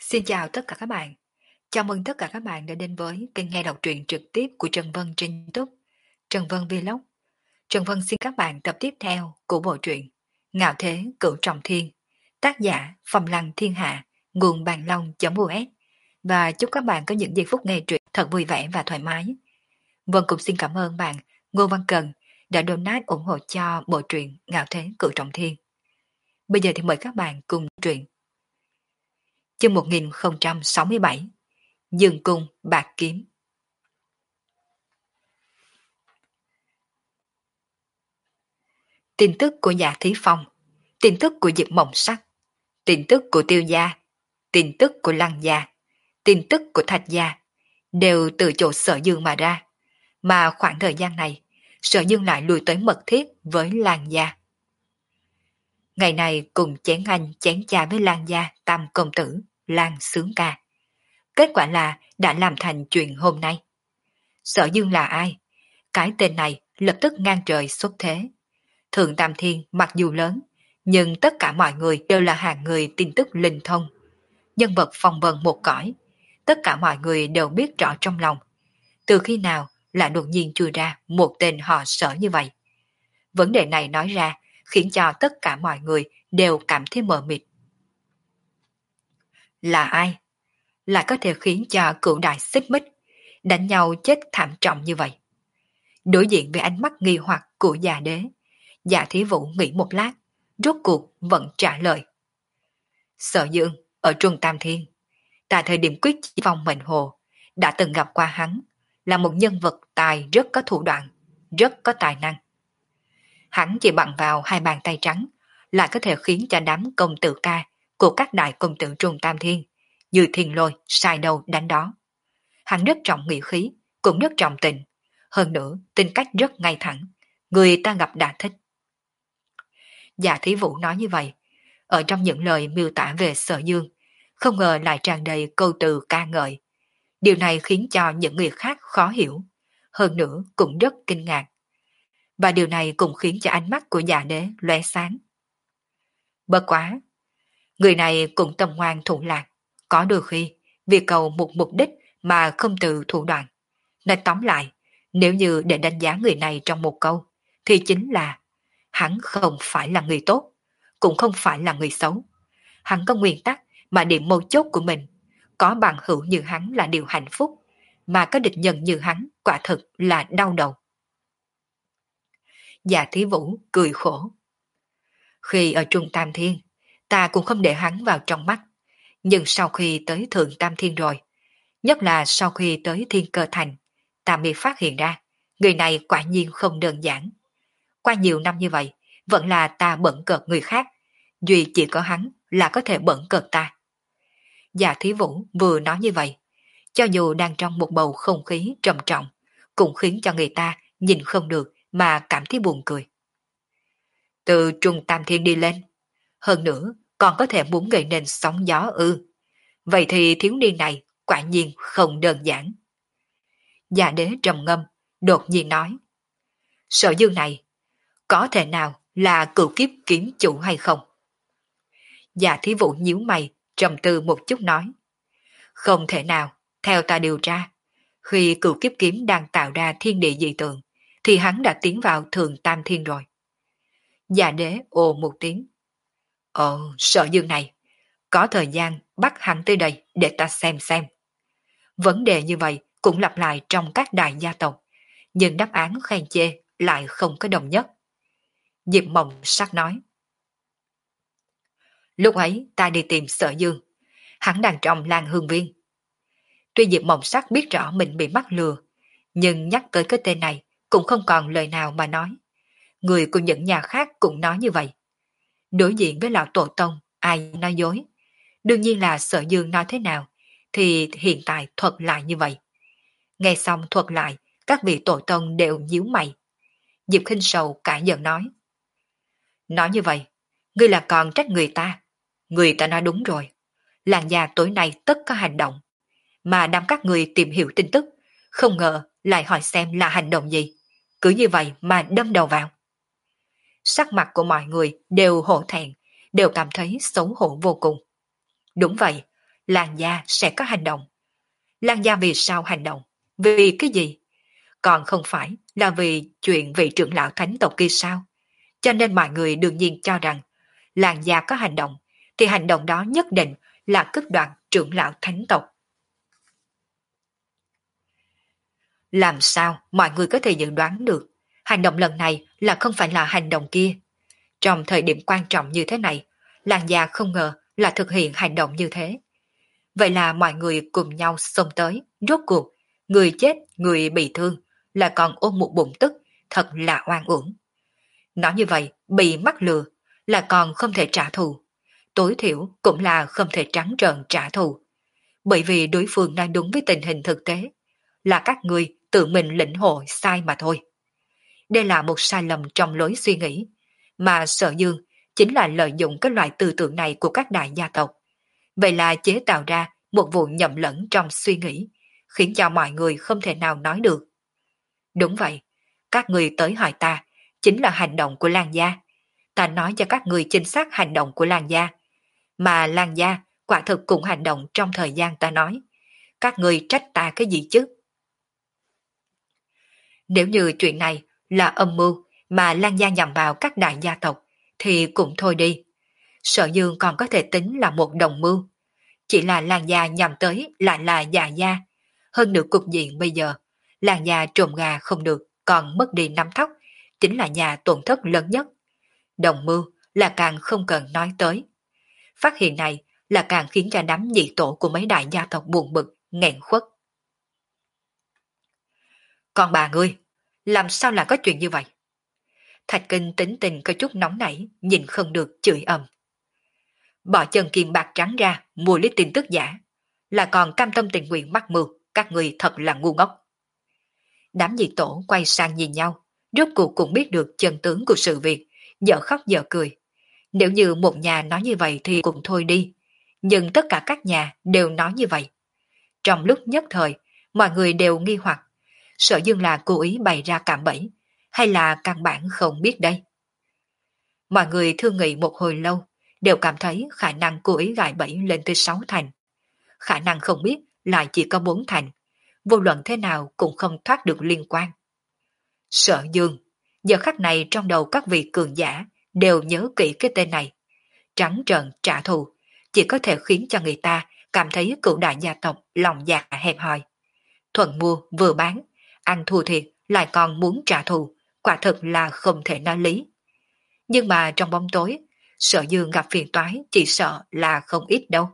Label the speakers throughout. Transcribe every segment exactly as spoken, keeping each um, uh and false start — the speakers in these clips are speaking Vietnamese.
Speaker 1: Xin chào tất cả các bạn. Chào mừng tất cả các bạn đã đến với kênh nghe đọc truyện trực tiếp của Trần Vân trên YouTube, Trần Vân Vlog. Trần Vân xin các bạn tập tiếp theo của bộ truyện Ngạo Thế Cửu Trọng Thiên, tác giả Phong Lăng Thiên Hạ, nguồn bàn long.us, và chúc các bạn có những giây phút nghe truyện thật vui vẻ và thoải mái. Vân cũng xin cảm ơn bạn Ngô Văn Cần đã donate ủng hộ cho bộ truyện Ngạo Thế Cửu Trọng Thiên. Bây giờ thì mời các bạn cùng truyện. Chương một nghìn không trăm sáu mươi bảy, Dương Cung Bạc Kiếm. Tin tức của Dạ Thí Phong, tin tức của Diệp Mộng Sắc, tin tức của Tiêu Gia, tin tức của Lăng Gia, tin tức của Thạch Gia đều từ chỗ Sở Dương mà ra, mà khoảng thời gian này Sở Dương lại lùi tới mật thiết với Lăng Gia. Ngày này cùng chén anh chén trà với Lăng Gia tam công tử Lăng Sướng Ca. Kết quả là đã làm thành chuyện hôm nay. Sở Dương là ai? Cái tên này lập tức ngang trời xuất thế. Thượng Tam Thiên mặc dù lớn, nhưng tất cả mọi người đều là hạng người tin tức linh thông. Nhân vật phong vân một cõi, tất cả mọi người đều biết rõ trong lòng. Từ khi nào lại đột nhiên chui ra một tên họ Sở như vậy? Vấn đề này nói ra khiến cho tất cả mọi người đều cảm thấy mờ mịt. Là ai? Lại có thể khiến cho cửu đại xích mích, đánh nhau chết thảm trọng như vậy? Đối diện với ánh mắt nghi hoặc của già đế, Dạ Thí Vũ nghĩ một lát, rốt cuộc vẫn trả lời. Sở Dương, ở Trung Tam Thiên, tại thời điểm quyết chỉ vòng mệnh hồ, đã từng gặp qua hắn, là một nhân vật tài rất có thủ đoạn, rất có tài năng. Hắn chỉ bằng vào hai bàn tay trắng, lại có thể khiến cho đám công tử ca của các đại công tử Trung Tam Thiên, như thiên lôi, sai đầu đánh đó. Hắn rất trọng nghĩa khí, cũng rất trọng tình, hơn nữa tính cách rất ngay thẳng, người ta gặp đã thích. Dạ Thí Vũ nói như vậy, ở trong những lời miêu tả về Sở Dương, không ngờ lại tràn đầy câu từ ca ngợi. Điều này khiến cho những người khác khó hiểu, hơn nữa cũng rất kinh ngạc. Và điều này cũng khiến cho ánh mắt của dạ đế lóe sáng. Bất quá, người này cũng tâm ngoan thủ lạc, có đôi khi vì cầu một mục đích mà không từ thủ đoạn. Nói tóm lại, nếu như để đánh giá người này trong một câu, thì chính là hắn không phải là người tốt, cũng không phải là người xấu. Hắn có nguyên tắc mà điểm mấu chốt của mình, có bằng hữu như hắn là điều hạnh phúc, mà có địch nhân như hắn quả thực là đau đầu. Dạ Thí Vũ cười khổ. Khi ở Trung Tam Thiên, ta cũng không để hắn vào trong mắt, nhưng sau khi tới Thượng Tam Thiên rồi, nhất là sau khi tới Thiên Cơ Thành, ta mới phát hiện ra, người này quả nhiên không đơn giản. Qua nhiều năm như vậy, vẫn là ta bẩn cợt người khác, duy chỉ có hắn là có thể bẩn cợt ta. Dạ Thí Vũ vừa nói như vậy, cho dù đang trong một bầu không khí trầm trọng, cũng khiến cho người ta nhìn không được mà cảm thấy buồn cười. Từ Trung Tam Thiên đi lên, hơn nữa còn có thể muốn gây nên sóng gió ư. Vậy thì thiếu niên này quả nhiên không đơn giản. Dạ đế trầm ngâm, đột nhiên nói. Sở Dương này, có thể nào là cựu kiếp kiếm chủ hay không? Dạ Thí Vũ nhíu mày, trầm tư một chút nói. Không thể nào, theo ta điều tra, khi cựu kiếp kiếm đang tạo ra thiên địa dị tượng, thì hắn đã tiến vào Thượng Tam Thiên rồi. Dạ đế ồ một tiếng. Ồ, Sở Dương này, có thời gian bắt hắn tới đây để ta xem xem. Vấn đề như vậy cũng lặp lại trong các đại gia tộc, nhưng đáp án khen chê lại không có đồng nhất. Diệp Mộng Sắc nói. Lúc ấy ta đi tìm Sở Dương, hắn đang trong Lan Hương Viên. Tuy Diệp Mộng Sắc biết rõ mình bị mắc lừa, nhưng nhắc tới cái tên này cũng không còn lời nào mà nói. Người của những nhà khác cũng nói như vậy. Đối diện với lão tổ tông, ai nói dối. Đương nhiên là Sở Dương nói thế nào, thì hiện tại thuật lại như vậy. Nghe xong thuật lại, các vị tổ tông đều nhíu mày. Diệp Khinh Sầu cả giận nói. Nói như vậy, ngươi là còn trách người ta. Người ta nói đúng rồi. Làng già tối nay tất có hành động. Mà đám các người tìm hiểu tin tức, không ngờ lại hỏi xem là hành động gì. Cứ như vậy mà đâm đầu vào. Sắc mặt của mọi người đều hổ thẹn, đều cảm thấy xấu hổ vô cùng. Đúng vậy, Lan gia sẽ có hành động. Lan gia vì sao hành động? Vì cái gì? Còn không phải là vì chuyện vị trưởng lão thánh tộc kia sao? Cho nên mọi người đương nhiên cho rằng Lan gia có hành động, thì hành động đó nhất định là cướp đoạt trưởng lão thánh tộc. Làm sao mọi người có thể dự đoán được hành động lần này là không phải là hành động kia? Trong thời điểm quan trọng như thế này, Lan gia không ngờ là thực hiện hành động như thế. Vậy là mọi người cùng nhau xông tới, rốt cuộc, người chết, người bị thương, là còn ôm một bụng tức, thật là oan uổng. Nói như vậy, bị mắc lừa, là còn không thể trả thù. Tối thiểu cũng là không thể trắng trợn trả thù. Bởi vì đối phương đang đúng với tình hình thực tế, là các người tự mình lĩnh hội sai mà thôi. Đây là một sai lầm trong lối suy nghĩ, mà Sở Dương chính là lợi dụng cái loại tư tưởng này của các đại gia tộc. Vậy là chế tạo ra một vụ nhầm lẫn trong suy nghĩ, khiến cho mọi người không thể nào nói được. Đúng vậy, các người tới hỏi ta, chính là hành động của Lan gia. Ta nói cho các người chính xác hành động của Lan gia. Mà Lan gia quả thực cũng hành động trong thời gian ta nói. Các người trách ta cái gì chứ? Nếu như chuyện này là âm mưu mà Lan gia nhằm vào các đại gia tộc, thì cũng thôi đi. Sở Dương còn có thể tính là một đồng mưu. Chỉ là Lan gia nhằm tới lại là già gia. Hơn nữa cục diện bây giờ, Lan gia trộm gà không được, còn mất đi nắm thóc, chính là nhà tổn thất lớn nhất. Đồng mưu là càng không cần nói tới. Phát hiện này là càng khiến cho đám nhị tổ của mấy đại gia tộc buồn bực, nghẹn khuất. Còn bà ngươi, làm sao lại có chuyện như vậy? Thạch Kinh tính tình có chút nóng nảy, nhìn không được chửi ầm. Bỏ chân kim bạc trắng ra, mua lấy tin tức giả, là còn cam tâm tình nguyện mắc mưu, các người thật là ngu ngốc. Đám nhị tổ quay sang nhìn nhau, rốt cuộc cũng biết được chân tướng của sự việc, dở khóc dở cười. Nếu như một nhà nói như vậy thì cũng thôi đi, nhưng tất cả các nhà đều nói như vậy. Trong lúc nhất thời, mọi người đều nghi hoặc, Sở Dương là cố ý bày ra cạm bẫy, hay là căn bản không biết đây. Mọi người thương nghị một hồi lâu, đều cảm thấy khả năng cố ý gài bẫy lên tới sáu thành. Khả năng không biết lại chỉ có bốn thành, vô luận thế nào cũng không thoát được liên quan. Sở Dương, giờ khắc này trong đầu các vị cường giả đều nhớ kỹ cái tên này. Trắng trợn trả thù, chỉ có thể khiến cho người ta cảm thấy cựu đại gia tộc lòng dạ hẹp hòi. Thuận mua vừa bán, ăn thua thiệt lại còn muốn trả thù, quả thực là không thể nói lý. Nhưng mà trong bóng tối, Sở Dương gặp phiền toái chỉ sợ là không ít đâu.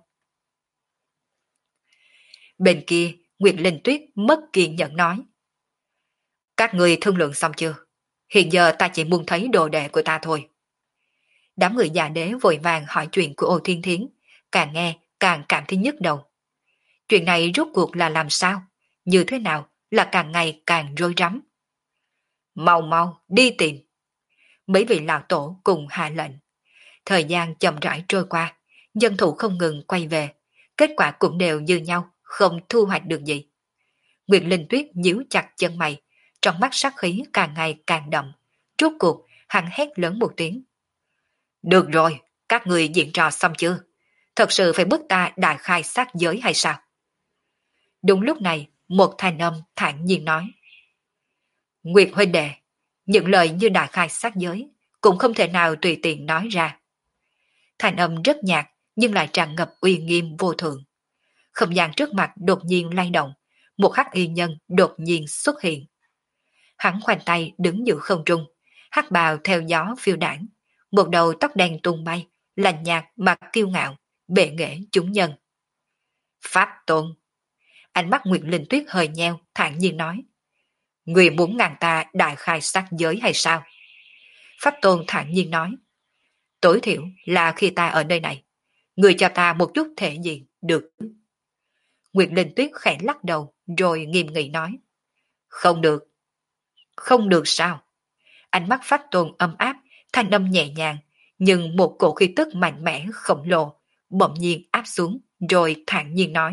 Speaker 1: Bên kia, Nguyệt Linh Tuyết mất kiên nhẫn nói. Các người thương lượng xong chưa? Hiện giờ ta chỉ muốn thấy đồ đệ của ta thôi. Đám người già đế vội vàng hỏi chuyện của Ô Thiên Thiến, càng nghe càng cảm thấy nhức đầu. Chuyện này rốt cuộc là làm sao? Như thế nào là càng ngày càng rối rắm. Mau mau đi tìm. Mấy vị lão tổ cùng hạ lệnh. Thời gian chậm rãi trôi qua, dân thủ không ngừng quay về, kết quả cũng đều như nhau, không thu hoạch được gì. Nguyệt Linh Tuyết nhíu chặt chân mày, trong mắt sát khí càng ngày càng đậm. Rốt cuộc, hắn hét lớn một tiếng. Được rồi, các người diễn trò xong chưa? Thật sự phải bức ta đại khai sát giới hay sao? Đúng lúc này, một thanh âm thản nhiên nói. Nguyệt huynh đệ, những lời như đại khai sát giới, cũng không thể nào tùy tiện nói ra. Thanh âm rất nhạt, nhưng lại tràn ngập uy nghiêm vô thượng. Không gian trước mặt đột nhiên lay động, một hắc y nhân đột nhiên xuất hiện. Hắn khoanh tay đứng giữa không trung, hắc bào theo gió phiêu đảng, một đầu tóc đen tung bay, lạnh nhạt mà kiêu ngạo, bệ nghệ chúng nhân. Pháp Tôn. Ánh mắt Nguyệt Linh Tuyết hơi nheo, thản nhiên nói. Người muốn ngàn ta đại khai sát giới hay sao? Pháp Tôn thản nhiên nói. Tối thiểu là khi ta ở nơi này, người cho ta một chút thể diện, được. Nguyệt Linh Tuyết khẽ lắc đầu, rồi nghiêm nghị nói. Không được. Không được sao? Ánh mắt Pháp Tôn âm áp, thanh âm nhẹ nhàng, nhưng một cổ khí tức mạnh mẽ khổng lồ, bỗng nhiên áp xuống, rồi thản nhiên nói.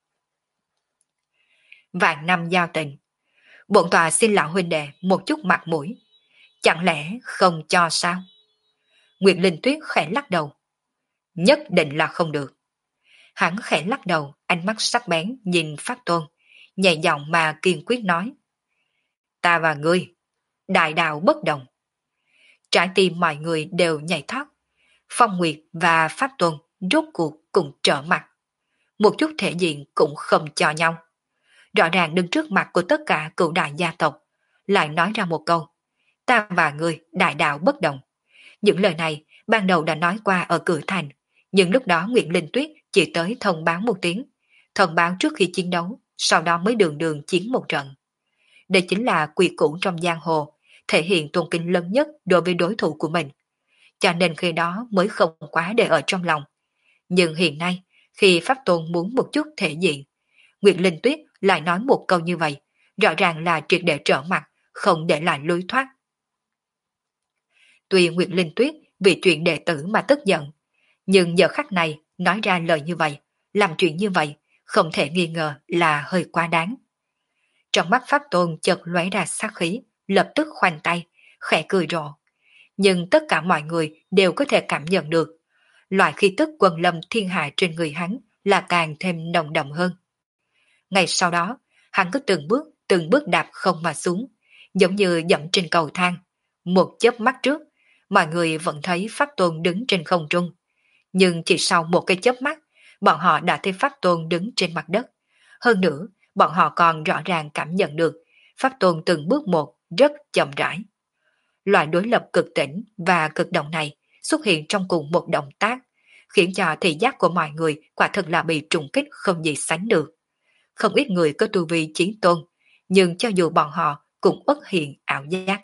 Speaker 1: Vạn năm giao tình, bổn tòa xin lão huynh đệ một chút mặt mũi, chẳng lẽ không cho sao? Nguyệt Linh Tuyết khẽ lắc đầu. Nhất định là không được. Hắn khẽ lắc đầu, ánh mắt sắc bén nhìn Pháp Tôn, nhẹ giọng mà kiên quyết nói. Ta và ngươi, đại đạo bất đồng. Trái tim mọi người đều nhảy thoát. Phong Nguyệt và Pháp Tôn rốt cuộc cùng trở mặt. Một chút thể diện cũng không cho nhau. Rõ ràng đứng trước mặt của tất cả cựu đại gia tộc, lại nói ra một câu. Ta và ngươi đại đạo bất đồng. Những lời này ban đầu đã nói qua ở cửa thành, nhưng lúc đó Nguyễn Linh Tuyết chỉ tới thông báo một tiếng, thông báo trước khi chiến đấu, sau đó mới đường đường chiến một trận. Đây chính là quy củ trong giang hồ, thể hiện tôn kính lớn nhất đối với đối thủ của mình. Cho nên khi đó mới không quá để ở trong lòng. Nhưng hiện nay, khi Pháp Tôn muốn một chút thể diện, Nguyệt Linh Tuyết lại nói một câu như vậy, rõ ràng là triệt để trở mặt, không để lại lối thoát. Tuy Nguyệt Linh Tuyết vì chuyện đệ tử mà tức giận, nhưng giờ khắc này nói ra lời như vậy, làm chuyện như vậy, không thể nghi ngờ là hơi quá đáng. Trong mắt Pháp Tôn chợt lóe ra sát khí, lập tức khoanh tay, khẽ cười rộ. Nhưng tất cả mọi người đều có thể cảm nhận được, loại khí tức quân lâm thiên hạ trên người hắn là càng thêm nồng đậm hơn. Ngày sau đó, hắn cứ từng bước, từng bước đạp không mà xuống, giống như dẫm trên cầu thang. Một chớp mắt trước, mọi người vẫn thấy Pháp Tôn đứng trên không trung. Nhưng chỉ sau một cái chớp mắt, bọn họ đã thấy Pháp Tôn đứng trên mặt đất. Hơn nữa, bọn họ còn rõ ràng cảm nhận được Pháp Tôn từng bước một rất chậm rãi. Loại đối lập cực tĩnh và cực động này xuất hiện trong cùng một động tác, khiến cho thị giác của mọi người quả thực là bị trùng kích không gì sánh được. Không ít người có tu vi chiến tôn, nhưng cho dù bọn họ cũng bất hiện ảo giác.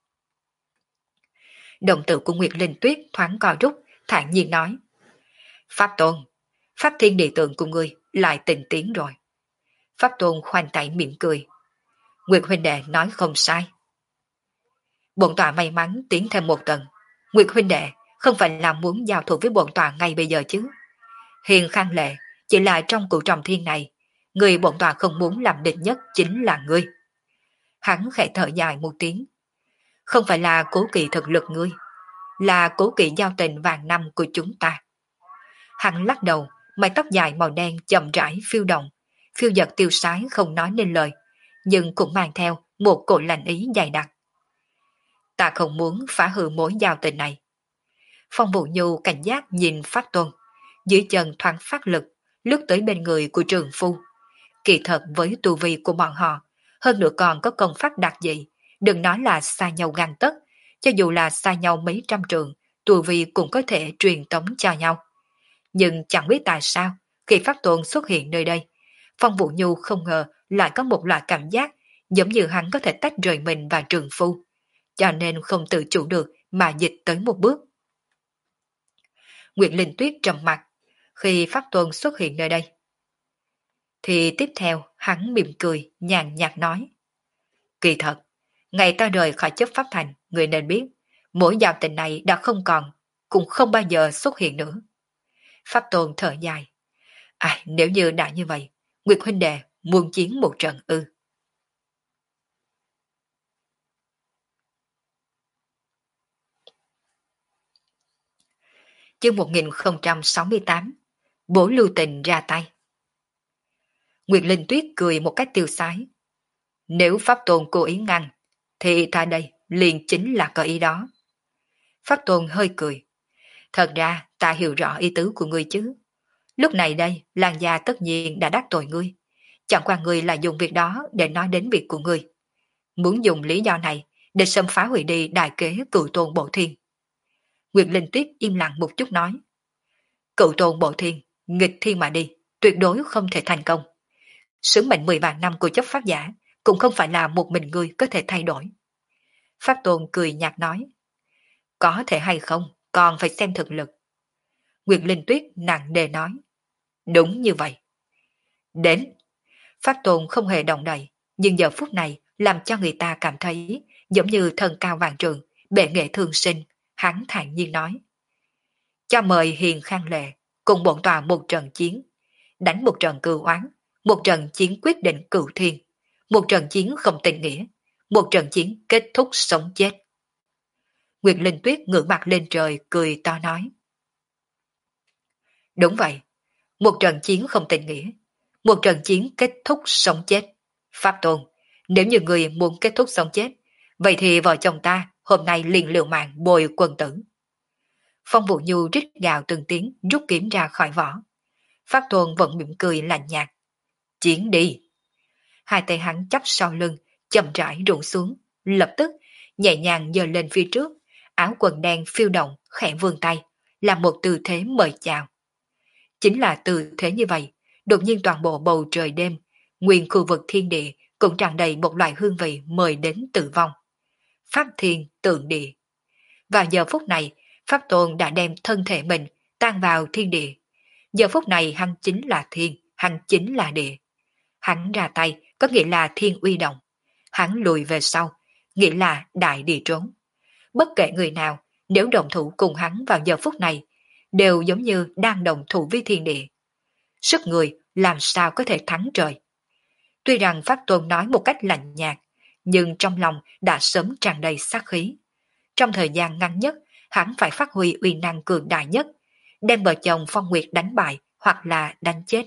Speaker 1: Đồng tử của Nguyệt Linh Tuyết thoáng co rút, thản nhiên nói. Pháp Tôn, Pháp Thiên Địa Tượng của ngươi lại tình tiến rồi. Pháp Tôn khoanh tay mỉm cười. Nguyệt huynh đệ nói không sai. Bổn tọa may mắn tiến thêm một tầng. Nguyệt huynh đệ không phải là muốn giao thủ với bổn tọa ngay bây giờ chứ. Hiền Khang Lệ chỉ là trong cửu trọng thiên này, người bổn tọa không muốn làm địch nhất chính là ngươi. Hắn khẽ thở dài một tiếng. Không phải là cố kỵ thực lực ngươi, là cố kỵ giao tình vàng năm của chúng ta. Hắn lắc đầu, mái tóc dài màu đen chậm rãi phiêu động, phiêu dật tiêu sái không nói nên lời, nhưng cũng mang theo một cổ lạnh ý dày đặc. Ta không muốn phá hư mối giao tình này. Phong Vũ Nhu cảnh giác nhìn Pháp Tôn, dưới chân thoáng phát lực, lướt tới bên người của trường phu. Kỳ thật với tu vi của bọn họ, hơn nữa còn có công pháp đặc dị, đừng nói là xa nhau ngang tấc, cho dù là xa nhau mấy trăm trường, tu vi cũng có thể truyền tống cho nhau. Nhưng chẳng biết tại sao, khi Pháp Tôn xuất hiện nơi đây, Phong Vũ Nhu không ngờ lại có một loại cảm giác giống như hắn có thể tách rời mình và trường phu, cho nên không tự chủ được mà dịch tới một bước. Nguyệt Linh Tuyết trầm mặt khi Pháp Tôn xuất hiện nơi đây. Thì tiếp theo hắn mỉm cười, nhàn nhạt nói. Kỳ thật, ngày ta rời khỏi chấp Pháp Thành, người nên biết, mỗi giao tình này đã không còn, cũng không bao giờ xuất hiện nữa. Pháp Tôn thở dài. À, nếu như đã như vậy, Nguyệt huynh đệ muốn chiến một trận ư. Chương một nghìn không trăm sáu mươi tám. Bố lưu tình ra tay. Nguyệt Linh Tuyết cười một cách tiêu sái. Nếu Pháp Tôn cố ý ngăn, thì ta đây liền chính là có ý đó. Pháp Tôn hơi cười. Thật ra ta hiểu rõ ý tứ của ngươi chứ. Lúc này đây, làng gia tất nhiên đã đắc tội ngươi. Chẳng qua ngươi là dùng việc đó để nói đến việc của ngươi. Muốn dùng lý do này để xâm phá hủy đi đại kế cựu tôn bộ thiên. Nguyệt Linh Tuyết im lặng một chút nói. Cựu tôn bộ thiên, nghịch thiên mà đi, tuyệt đối không thể thành công. Sứ mệnh mười vạn năm của chấp pháp giả cũng không phải là một mình ngươi có thể thay đổi. Pháp Tôn cười nhạt nói. Có thể hay không, còn phải xem thực lực. Nguyệt Linh Tuyết nặng nề nói. Đúng như vậy. Đến. Pháp Tôn không hề động đậy, nhưng giờ phút này làm cho người ta cảm thấy giống như thần cao vạn trượng, bệ nghệ thương sinh, hắn thản nhiên nói. Cho mời Hiền Khang Lệ cùng bổn tòa một trận chiến, đánh một trận cừu oán, một trận chiến quyết định cửu thiên, một trận chiến không tình nghĩa, một trận chiến kết thúc sống chết. Nguyệt Linh Tuyết ngửa mặt lên trời cười to nói. Đúng vậy, Một trận chiến không tình nghĩa, một trận chiến kết thúc sống chết. Pháp Tôn, nếu như người muốn kết thúc sống chết, vậy thì vợ chồng ta hôm nay liền liều mạng bồi quân tử. Phong Vũ Nhu rít gào từng tiếng rút kiếm ra khỏi vỏ. Pháp Tôn vẫn mỉm cười lạnh nhạt. Chiến đi. Hai tay hắn chắp sau lưng, chậm rãi rụng xuống, lập tức nhẹ nhàng giơ lên phía trước, áo quần đen phiêu động khẽ vươn tay, là một tư thế mời chào. Chính là tư thế như vậy, đột nhiên toàn bộ bầu trời đêm, nguyên khu vực thiên địa cũng tràn đầy một loại hương vị mời đến tử vong. Pháp thiên tượng địa. Vào giờ phút này, Pháp Tôn đã đem thân thể mình tan vào thiên địa. Giờ phút này hắn chính là thiên, hắn chính là địa. Hắn ra tay có nghĩa là thiên uy động. Hắn lùi về sau, nghĩa là đại địa trốn. Bất kể người nào, nếu đồng thủ cùng hắn vào giờ phút này, đều giống như đang đồng thủ với thiên địa. Sức người làm sao có thể thắng trời. Tuy rằng Pháp Tôn nói một cách lạnh nhạt, nhưng trong lòng đã sớm tràn đầy sát khí. Trong thời gian ngắn nhất, hắn phải phát huy uy năng cường đại nhất, đem vợ chồng Phong Nguyệt đánh bại hoặc là đánh chết.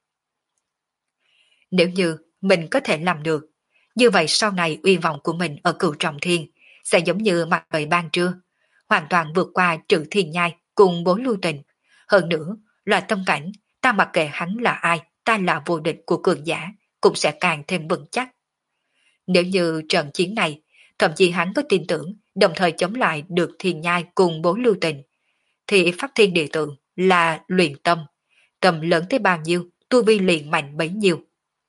Speaker 1: Nếu như mình có thể làm được, như vậy sau này uy vọng của mình ở Cửu Trọng Thiên sẽ giống như mặt trời ban trưa, hoàn toàn vượt qua Trừ Thiên Nhai cùng Bố Lưu Tình. Hơn nữa, là tâm cảnh, ta mặc kệ hắn là ai, ta là vô địch của cường giả, cũng sẽ càng thêm vững chắc. Nếu như trận chiến này, thậm chí hắn có tin tưởng đồng thời chống lại được Thiên Nhai cùng Bố Lưu Tình, thì Pháp Thiên Địa Tượng là luyện tâm, tầm lớn tới bao nhiêu, tu vi liền mạnh bấy nhiêu.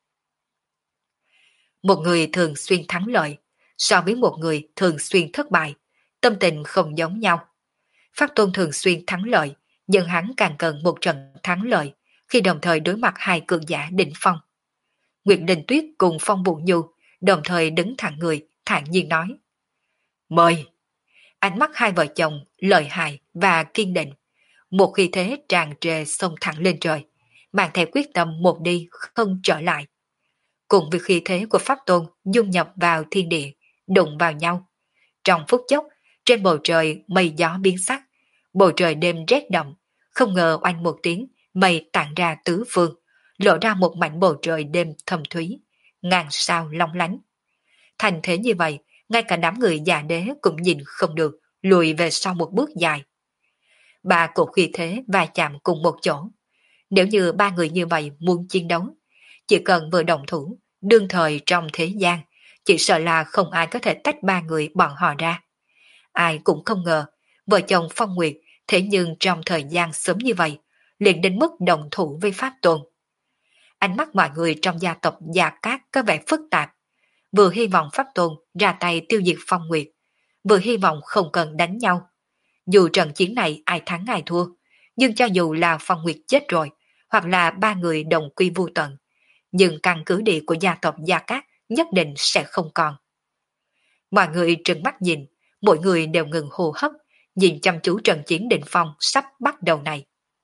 Speaker 1: Một người thường xuyên thắng lợi, so với một người thường xuyên thất bại, tâm tình không giống nhau. Pháp Tôn thường xuyên thắng lợi, nhưng hắn càng cần một trận thắng lợi, khi đồng thời đối mặt hai cường giả đỉnh phong. Nguyệt Linh Tuyết cùng Phong Vũ Nhu đồng thời đứng thẳng người, thản nhiên nói. Mời! Ánh mắt hai vợ chồng, lợi hại và kiên định. Một khí thế tràn trề xông thẳng lên trời, mang theo quyết tâm một đi không trở lại. Cùng với khí thế của Pháp Tôn dung nhập vào thiên địa, đụng vào nhau. Trong phút chốc, trên bầu trời mây gió biến sắc, bầu trời đêm rét đậm, không ngờ oanh một tiếng, mây tản ra tứ phương, lộ ra một mảnh bầu trời đêm thâm thúy, ngàn sao long lánh. Thành thế như vậy, ngay cả đám người già đế cũng nhìn không được, lùi về sau một bước dài. Ba cổ khí thế va chạm cùng một chỗ. Nếu như ba người như vậy muốn chiến đấu, chỉ cần vừa đồng thủ, đương thời trong thế gian, chỉ sợ là không ai có thể tách ba người bọn họ ra. Ai cũng không ngờ, vợ chồng Phong Nguyệt thế nhưng trong thời gian sớm như vậy, liền đến mức đồng thủ với Pháp Tôn. Ánh mắt mọi người trong gia tộc Gia Cát có vẻ phức tạp, vừa hy vọng Pháp Tôn ra tay tiêu diệt Phong Nguyệt, vừa hy vọng không cần đánh nhau. Dù trận chiến này ai thắng ai thua, nhưng cho dù là Phong Nguyệt chết rồi, hoặc là ba người đồng quy vu tận, nhưng căn cứ địa của gia tộc Gia Cát nhất định sẽ không còn. Mọi người trừng mắt nhìn, mỗi người đều ngừng hô hấp, nhìn chăm chú trận chiến định phong sắp bắt đầu này.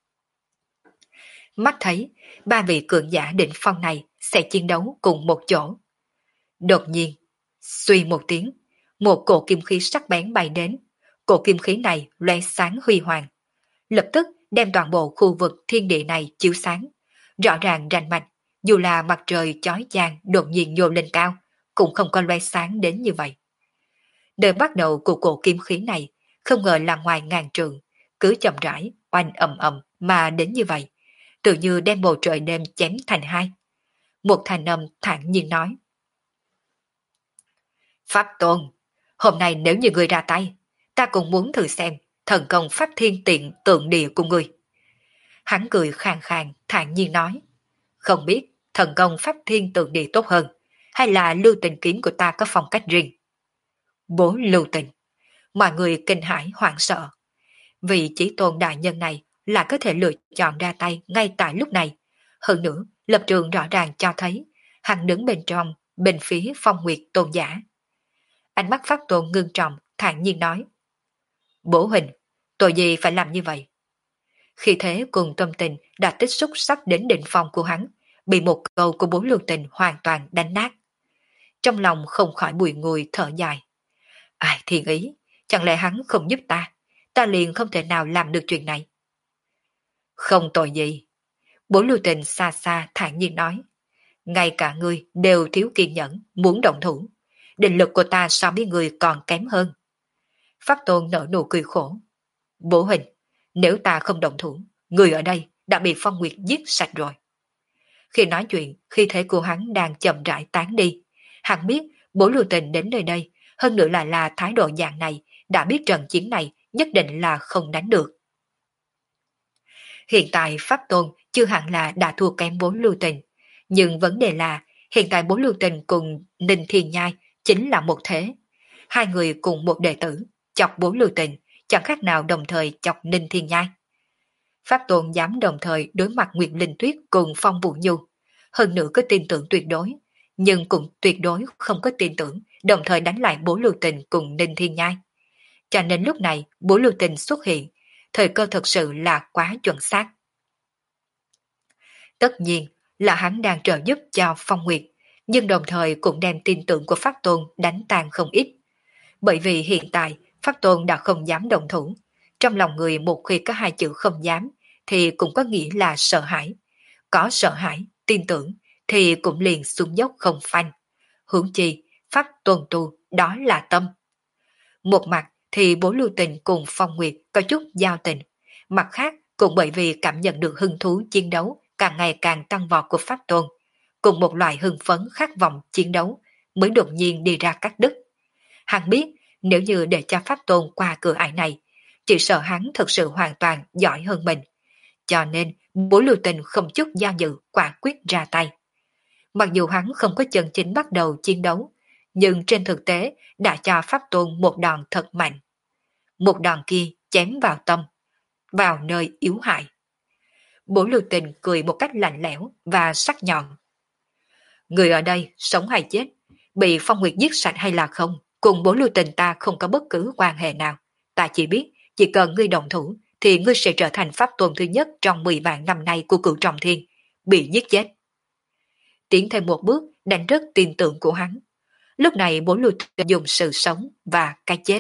Speaker 1: Mắt thấy, ba vị cường giả định phong này sẽ chiến đấu cùng một chỗ. Đột nhiên, suy một tiếng, một cổ kim khí sắc bén bay đến, cổ kim khí này lóe sáng huy hoàng, lập tức đem toàn bộ khu vực thiên địa này chiếu sáng, rõ ràng rành mạch, dù là mặt trời chói chang đột nhiên nhô lên cao, cũng không có lóe sáng đến như vậy. Đời bắt đầu của cổ kim khí này không ngờ là ngoài ngàn trượng, cứ chậm rãi, oanh ầm ầm mà đến như vậy, tự như đem bầu trời đêm chém thành hai. Một thanh âm thản nhiên nói. Pháp Tôn, hôm nay nếu như người ra tay, ta cũng muốn thử xem thần công Pháp Thiên Tiện Tượng Địa của người. Hắn cười khàn khàn, thản nhiên nói. Không biết thần công Pháp Thiên Tượng Địa tốt hơn, hay là Lưu Tình kiếm của ta có phong cách riêng. Bố Lưu Tình, mọi người kinh hãi hoảng sợ. Vì chỉ tôn đại nhân này là có thể lựa chọn ra tay ngay tại lúc này. Hơn nữa, lập trường rõ ràng cho thấy hắn đứng bên trong, bên phía Phong Nguyệt tôn giả. Ánh mắt Pháp Tôn ngưng trọng, thản nhiên nói. Bố Huỳnh, tội gì phải làm như vậy? Khi thế cùng tâm tình đã tích xúc sắp đến đỉnh phong của hắn, bị một câu của Bố Lưu Tình hoàn toàn đánh nát. Trong lòng không khỏi bùi ngùi thở dài. Ai thiên ý, chẳng lẽ hắn không giúp ta, ta liền không thể nào làm được chuyện này. Không tội gì. Bố lưu tình xa xa thản nhiên nói, ngay cả ngươi đều thiếu kiên nhẫn, muốn động thủ. Định lực của ta so với ngươi còn kém hơn. Pháp Tôn nở nụ cười khổ. Bố huynh, nếu ta không động thủ, người ở đây đã bị Phong Nguyệt giết sạch rồi. Khi nói chuyện, khi thế của hắn đang chậm rãi tán đi, hắn biết bố lưu tình đến nơi đây, hơn nữa là là thái độ dạng này, đã biết trận chiến này nhất định là không đánh được. Hiện tại Pháp Tôn chưa hẳn là đã thua kém bố lưu tình, nhưng vấn đề là hiện tại bố lưu tình cùng Ninh Thiên Nhai chính là một thế. Hai người cùng một đệ tử, chọc bố lưu tình, chẳng khác nào đồng thời chọc Ninh Thiên Nhai. Pháp Tôn dám đồng thời đối mặt Nguyệt Linh Tuyết cùng Phong Vũ Nhu, hơn nữa có tin tưởng tuyệt đối, nhưng cũng tuyệt đối không có tin tưởng đồng thời đánh lại bố lưu tình cùng Ninh Thiên Nhai. Cho nên lúc này bố lưu tình xuất hiện, thời cơ thật sự là quá chuẩn xác. Tất nhiên là hắn đang trợ giúp cho Phong Nguyệt, nhưng đồng thời cũng đem tin tưởng của Pháp Tôn đánh tan không ít. Bởi vì hiện tại Pháp Tôn đã không dám động thủ, trong lòng người một khi có hai chữ không dám thì cũng có nghĩa là sợ hãi. Có sợ hãi, tin tưởng thì cũng liền xuống dốc không phanh. Huống chi, Pháp Tôn tu đó là tâm. Một mặt thì bố lưu tình cùng Phong Nguyệt có chút giao tình, mặt khác cũng bởi vì cảm nhận được hứng thú chiến đấu càng ngày càng tăng vọt của Pháp Tôn, cùng một loại hưng phấn khát vọng chiến đấu mới đột nhiên đi ra cắt đứt. Hắn biết nếu như để cho Pháp Tôn qua cửa ải này, chỉ sợ hắn thực sự hoàn toàn giỏi hơn mình. Cho nên bố lưu tình không chút do dự quả quyết ra tay. Mặc dù hắn không có chân chính bắt đầu chiến đấu, nhưng trên thực tế đã cho Pháp Tôn một đòn thật mạnh. Một đòn kia chém vào tâm, vào nơi yếu hại. Bố lưu tình cười một cách lạnh lẽo và sắc nhọn. Người ở đây sống hay chết, bị Phong Nguyệt giết sạch hay là không, cùng bố lưu tình ta không có bất cứ quan hệ nào. Ta chỉ biết, chỉ cần ngươi đồng thủ, thì ngươi sẽ trở thành Pháp Tôn thứ nhất trong mười vạn năm nay của Cửu Trọng Thiên, bị giết chết. Tiến thêm một bước đánh rất tin tưởng của hắn. Lúc này bố lưu tình dùng sự sống và cái chết.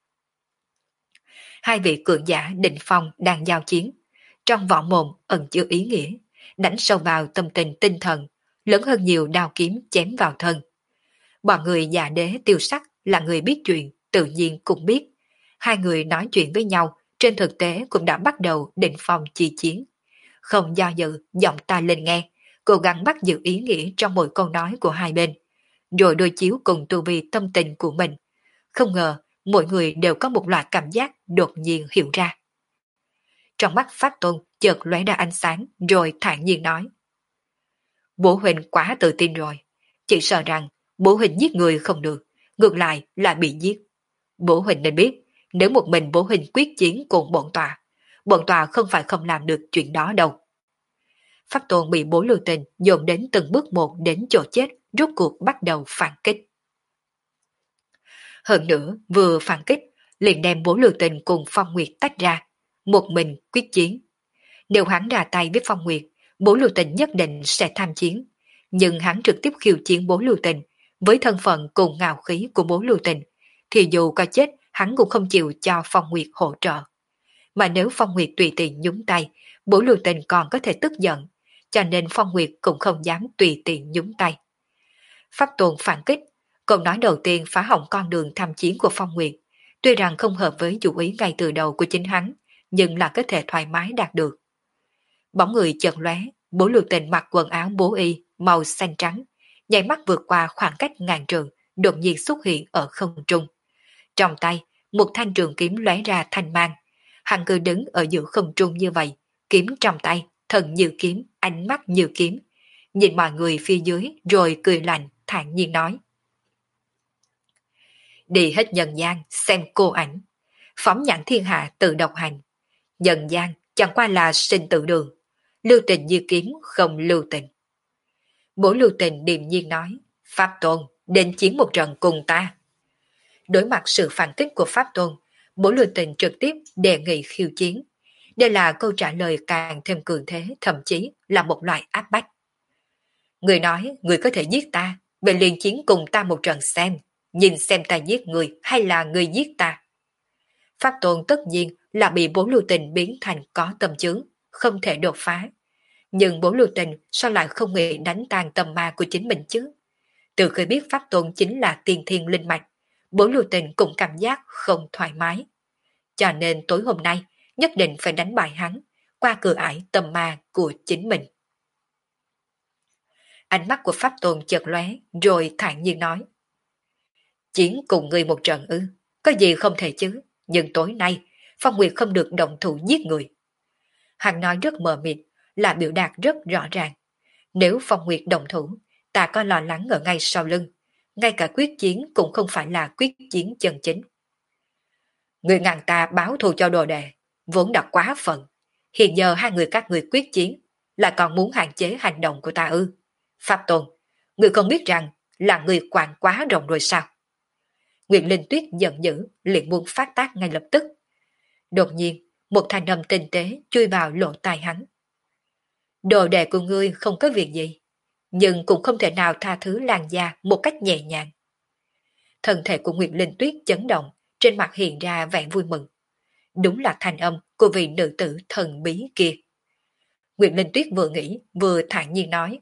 Speaker 1: Hai vị cường giả định phong đang giao chiến, trong võ mồm ẩn chứa ý nghĩa, đánh sâu vào tâm tình tinh thần, lớn hơn nhiều đao kiếm chém vào thân. Bọn người già đế tiêu sắc là người biết chuyện, tự nhiên cũng biết. Hai người nói chuyện với nhau, trên thực tế cũng đã bắt đầu định phong chi chiến. Không do dự, giọng ta lên nghe, cố gắng bắt giữ ý nghĩa trong mỗi câu nói của hai bên, rồi đối chiếu cùng tu vi tâm tình của mình. Không ngờ, mỗi người đều có một loại cảm giác đột nhiên hiểu ra. Trong mắt Pháp Tôn chợt lóe ra ánh sáng, rồi thản nhiên nói. Bố huynh quá tự tin rồi, chỉ sợ rằng bố huynh giết người không được, ngược lại là bị giết. Bố huynh nên biết, nếu một mình bố huynh quyết chiến cùng bọn tòa, bọn tòa không phải không làm được chuyện đó đâu. Pháp Tôn bị bố lưu tình dồn đến từng bước một đến chỗ chết, rốt cuộc bắt đầu phản kích. Hơn nữa, vừa phản kích, liền đem bố lưu tình cùng Phong Nguyệt tách ra, một mình quyết chiến. Nếu hắn ra tay với Phong Nguyệt, bố lưu tình nhất định sẽ tham chiến, nhưng hắn trực tiếp khiêu chiến bố lưu tình, với thân phận cùng ngạo khí của bố lưu tình, thì dù có chết, hắn cũng không chịu cho Phong Nguyệt hỗ trợ. Mà nếu Phong Nguyệt tùy tiện nhúng tay, bố lưu tình còn có thể tức giận, cho nên Phong Nguyệt cũng không dám tùy tiện nhúng tay. Pháp Tôn phản kích, câu nói đầu tiên phá hỏng con đường tham chiến của Phong Nguyệt, tuy rằng không hợp với chủ ý ngay từ đầu của chính hắn, nhưng là có thể thoải mái đạt được. Bóng người chợt lóe, bố lưu tình mặc quần áo bố y màu xanh trắng, nháy mắt vượt qua khoảng cách ngàn trường, đột nhiên xuất hiện ở không trung. Trong tay, một thanh trường kiếm lóe ra thanh mang. Hắn cứ đứng ở giữa không trung như vậy, kiếm trong tay, thần như kiếm, ánh mắt như kiếm. Nhìn mọi người phía dưới rồi cười lạnh, thản nhiên nói. Đi hết nhân gian xem cô ảnh, phóng nhãn thiên hạ tự độc hành. Nhân gian chẳng qua là sinh tử đường, lưu tình như kiếm không lưu tình. Bố lưu tình điềm nhiên nói, Pháp Tôn, đến chiến một trận cùng ta. Đối mặt sự phản kích của Pháp Tôn, bố lưu tình trực tiếp đề nghị khiêu chiến. Đây là câu trả lời càng thêm cường thế, thậm chí là một loại áp bách. Người nói, người có thể giết ta, vậy liền chiến cùng ta một trận xem, nhìn xem ta giết người hay là người giết ta. Pháp Tôn tất nhiên là bị bố lưu tình biến thành có tâm chướng, không thể đột phá. Nhưng Bố Lưu Tình sao lại không nghĩ đánh tan tâm ma của chính mình chứ? Từ khi biết Pháp Tôn chính là tiên thiên linh mạch, Bố Lưu Tình cũng cảm giác không thoải mái. Cho nên tối hôm nay nhất định phải đánh bại hắn, qua cửa ải tâm ma của chính mình. Ánh mắt của Pháp Tôn chợt lóe, rồi thản nhiên nói. Chiến cùng người một trận ư, có gì không thể chứ, nhưng tối nay Phong Nguyệt không được động thủ giết người. Hắn nói rất mờ mịt, là biểu đạt rất rõ ràng. Nếu Phong Nguyệt động thủ, ta có lo lắng ở ngay sau lưng, ngay cả quyết chiến cũng không phải là quyết chiến chân chính. Người ngàn ta báo thù cho đồ đệ, vốn đã quá phận. Hiện giờ hai người các người quyết chiến, lại còn muốn hạn chế hành động của ta ư. Pháp Tôn, người không biết rằng là người quản quá rộng rồi sao? Nguyệt Linh Tuyết giận dữ, liền muốn phát tác ngay lập tức. Đột nhiên, một thanh âm tinh tế chui vào lỗ tai hắn. Đồ đệ của ngươi không có việc gì, nhưng cũng không thể nào tha thứ làn da một cách nhẹ nhàng. Thân thể của Nguyệt Linh Tuyết chấn động, trên mặt hiện ra vẻ vui mừng. Đúng là thanh âm của vị nữ tử thần bí kia. Nguyệt Linh Tuyết vừa nghĩ, vừa thản nhiên nói.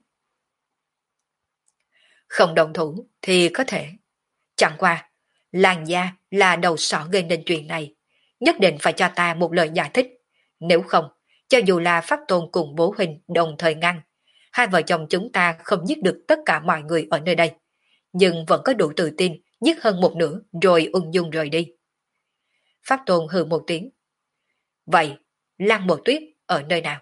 Speaker 1: Không đồng thủ thì có thể. Chẳng qua, làn da là đầu sỏ gây nên chuyện này. Nhất định phải cho ta một lời giải thích. Nếu không, cho dù là Pháp Tôn cùng bố huynh đồng thời ngăn, hai vợ chồng chúng ta không giết được tất cả mọi người ở nơi đây. Nhưng vẫn có đủ tự tin giết hơn một nửa rồi ung dung rời đi. Pháp Tôn hừ một tiếng. Vậy, Lăng Mộ Tuyết ở nơi nào?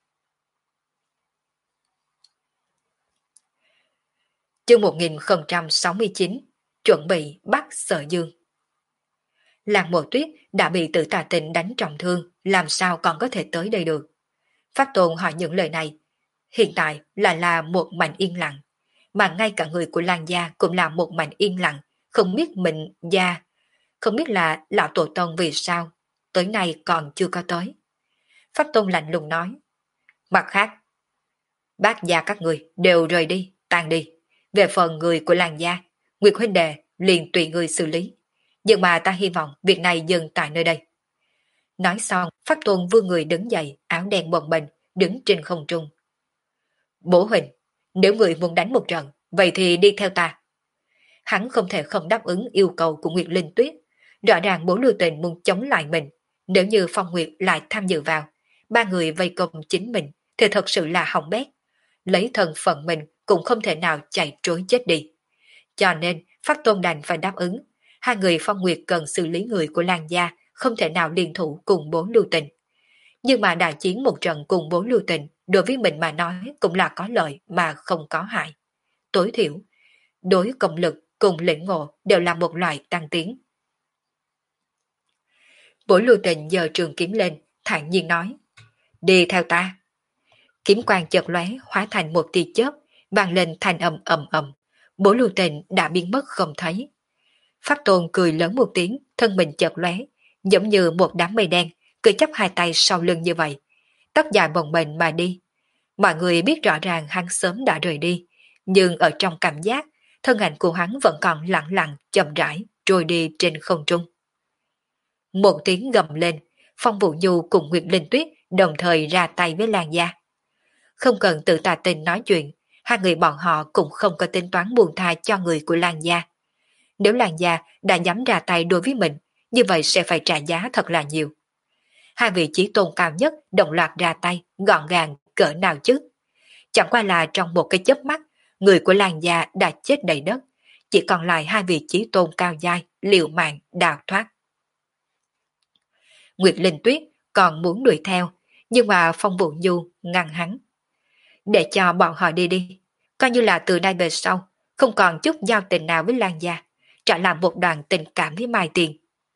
Speaker 1: Chương một nghìn không trăm sáu mươi chín, chuẩn bị bắt Sở Dương. Lăng Mộ Tuyết đã bị Tử Tà Tình đánh trọng thương, làm sao còn có thể tới đây được? Pháp Tôn hỏi những lời này, hiện tại là là một mảnh yên lặng, mà ngay cả người của Lan gia cũng là một mảnh yên lặng, không biết mình gia, không biết là lão tổ tông vì sao, tới nay còn chưa có tới. Pháp Tôn lạnh lùng nói, mặt khác, bác gia các người đều rời đi, tan đi. Về phần người của làng gia, Nguyệt huynh đệ liền tùy người xử lý. Nhưng mà ta hy vọng việc này dừng tại nơi đây. Nói xong, Pháp Tôn vươn người đứng dậy, áo đen bồng bềnh, đứng trên không trung. Bố huynh, nếu người muốn đánh một trận, vậy thì đi theo ta. Hắn không thể không đáp ứng yêu cầu của Nguyệt Linh Tuyết. Rõ ràng bố Lưu Tình muốn chống lại mình. Nếu như Phong Nguyệt lại tham dự vào, ba người vây công chính mình thì thật sự là hỏng bét. Lấy thân phận mình cũng không thể nào chạy trối chết đi. Cho nên Pháp Tôn đành phải đáp ứng. Hai người Phong Nguyệt cần xử lý người của Lan gia, không thể nào liên thủ cùng bố Lưu Tình. Nhưng mà đại chiến một trận cùng bố Lưu Tình, đối với mình mà nói cũng là có lợi mà không có hại. Tối thiểu, đối công lực cùng lĩnh ngộ đều là một loại tăng tiến. Bố Lưu Tình giơ trường kiếm lên, thản nhiên nói, đi theo ta. Kiếm quang chợt lóe hóa thành một tia chớp, vang lên thanh âm ầm ầm. Bố Lưu Tình đã biến mất không thấy. Pháp Tôn cười lớn một tiếng, thân mình chợt lóe, giống như một đám mây đen, cười chắp hai tay sau lưng như vậy. Tóc dài bồng bềnh mà đi. Mọi người biết rõ ràng hắn sớm đã rời đi, nhưng ở trong cảm giác, thân ảnh của hắn vẫn còn lặng lặng, chậm rãi, trôi đi trên không trung. Một tiếng gầm lên, Phong Vũ Nhu cùng Nguyệt Linh Tuyết đồng thời ra tay với Lan gia. Không cần tự Tà Tình nói chuyện, hai người bọn họ cũng không có tính toán buông tha cho người của Lan gia. Nếu Lan gia đã dám ra tay đối với mình, như vậy sẽ phải trả giá thật là nhiều. Hai vị chí tôn cao nhất đồng loạt ra tay, gọn gàng cỡ nào chứ? Chẳng qua là trong một cái chớp mắt, người của Lan gia đã chết đầy đất, chỉ còn lại hai vị chí tôn cao giai liều mạng đào thoát. Nguyệt Linh Tuyết còn muốn đuổi theo, nhưng mà Phong Vũ Nhu ngăn hắn. Để cho bọn họ đi đi, coi như là từ nay về sau, không còn chút giao tình nào với Lan gia, trả làm một đoàn tình cảm với Mai Tiền.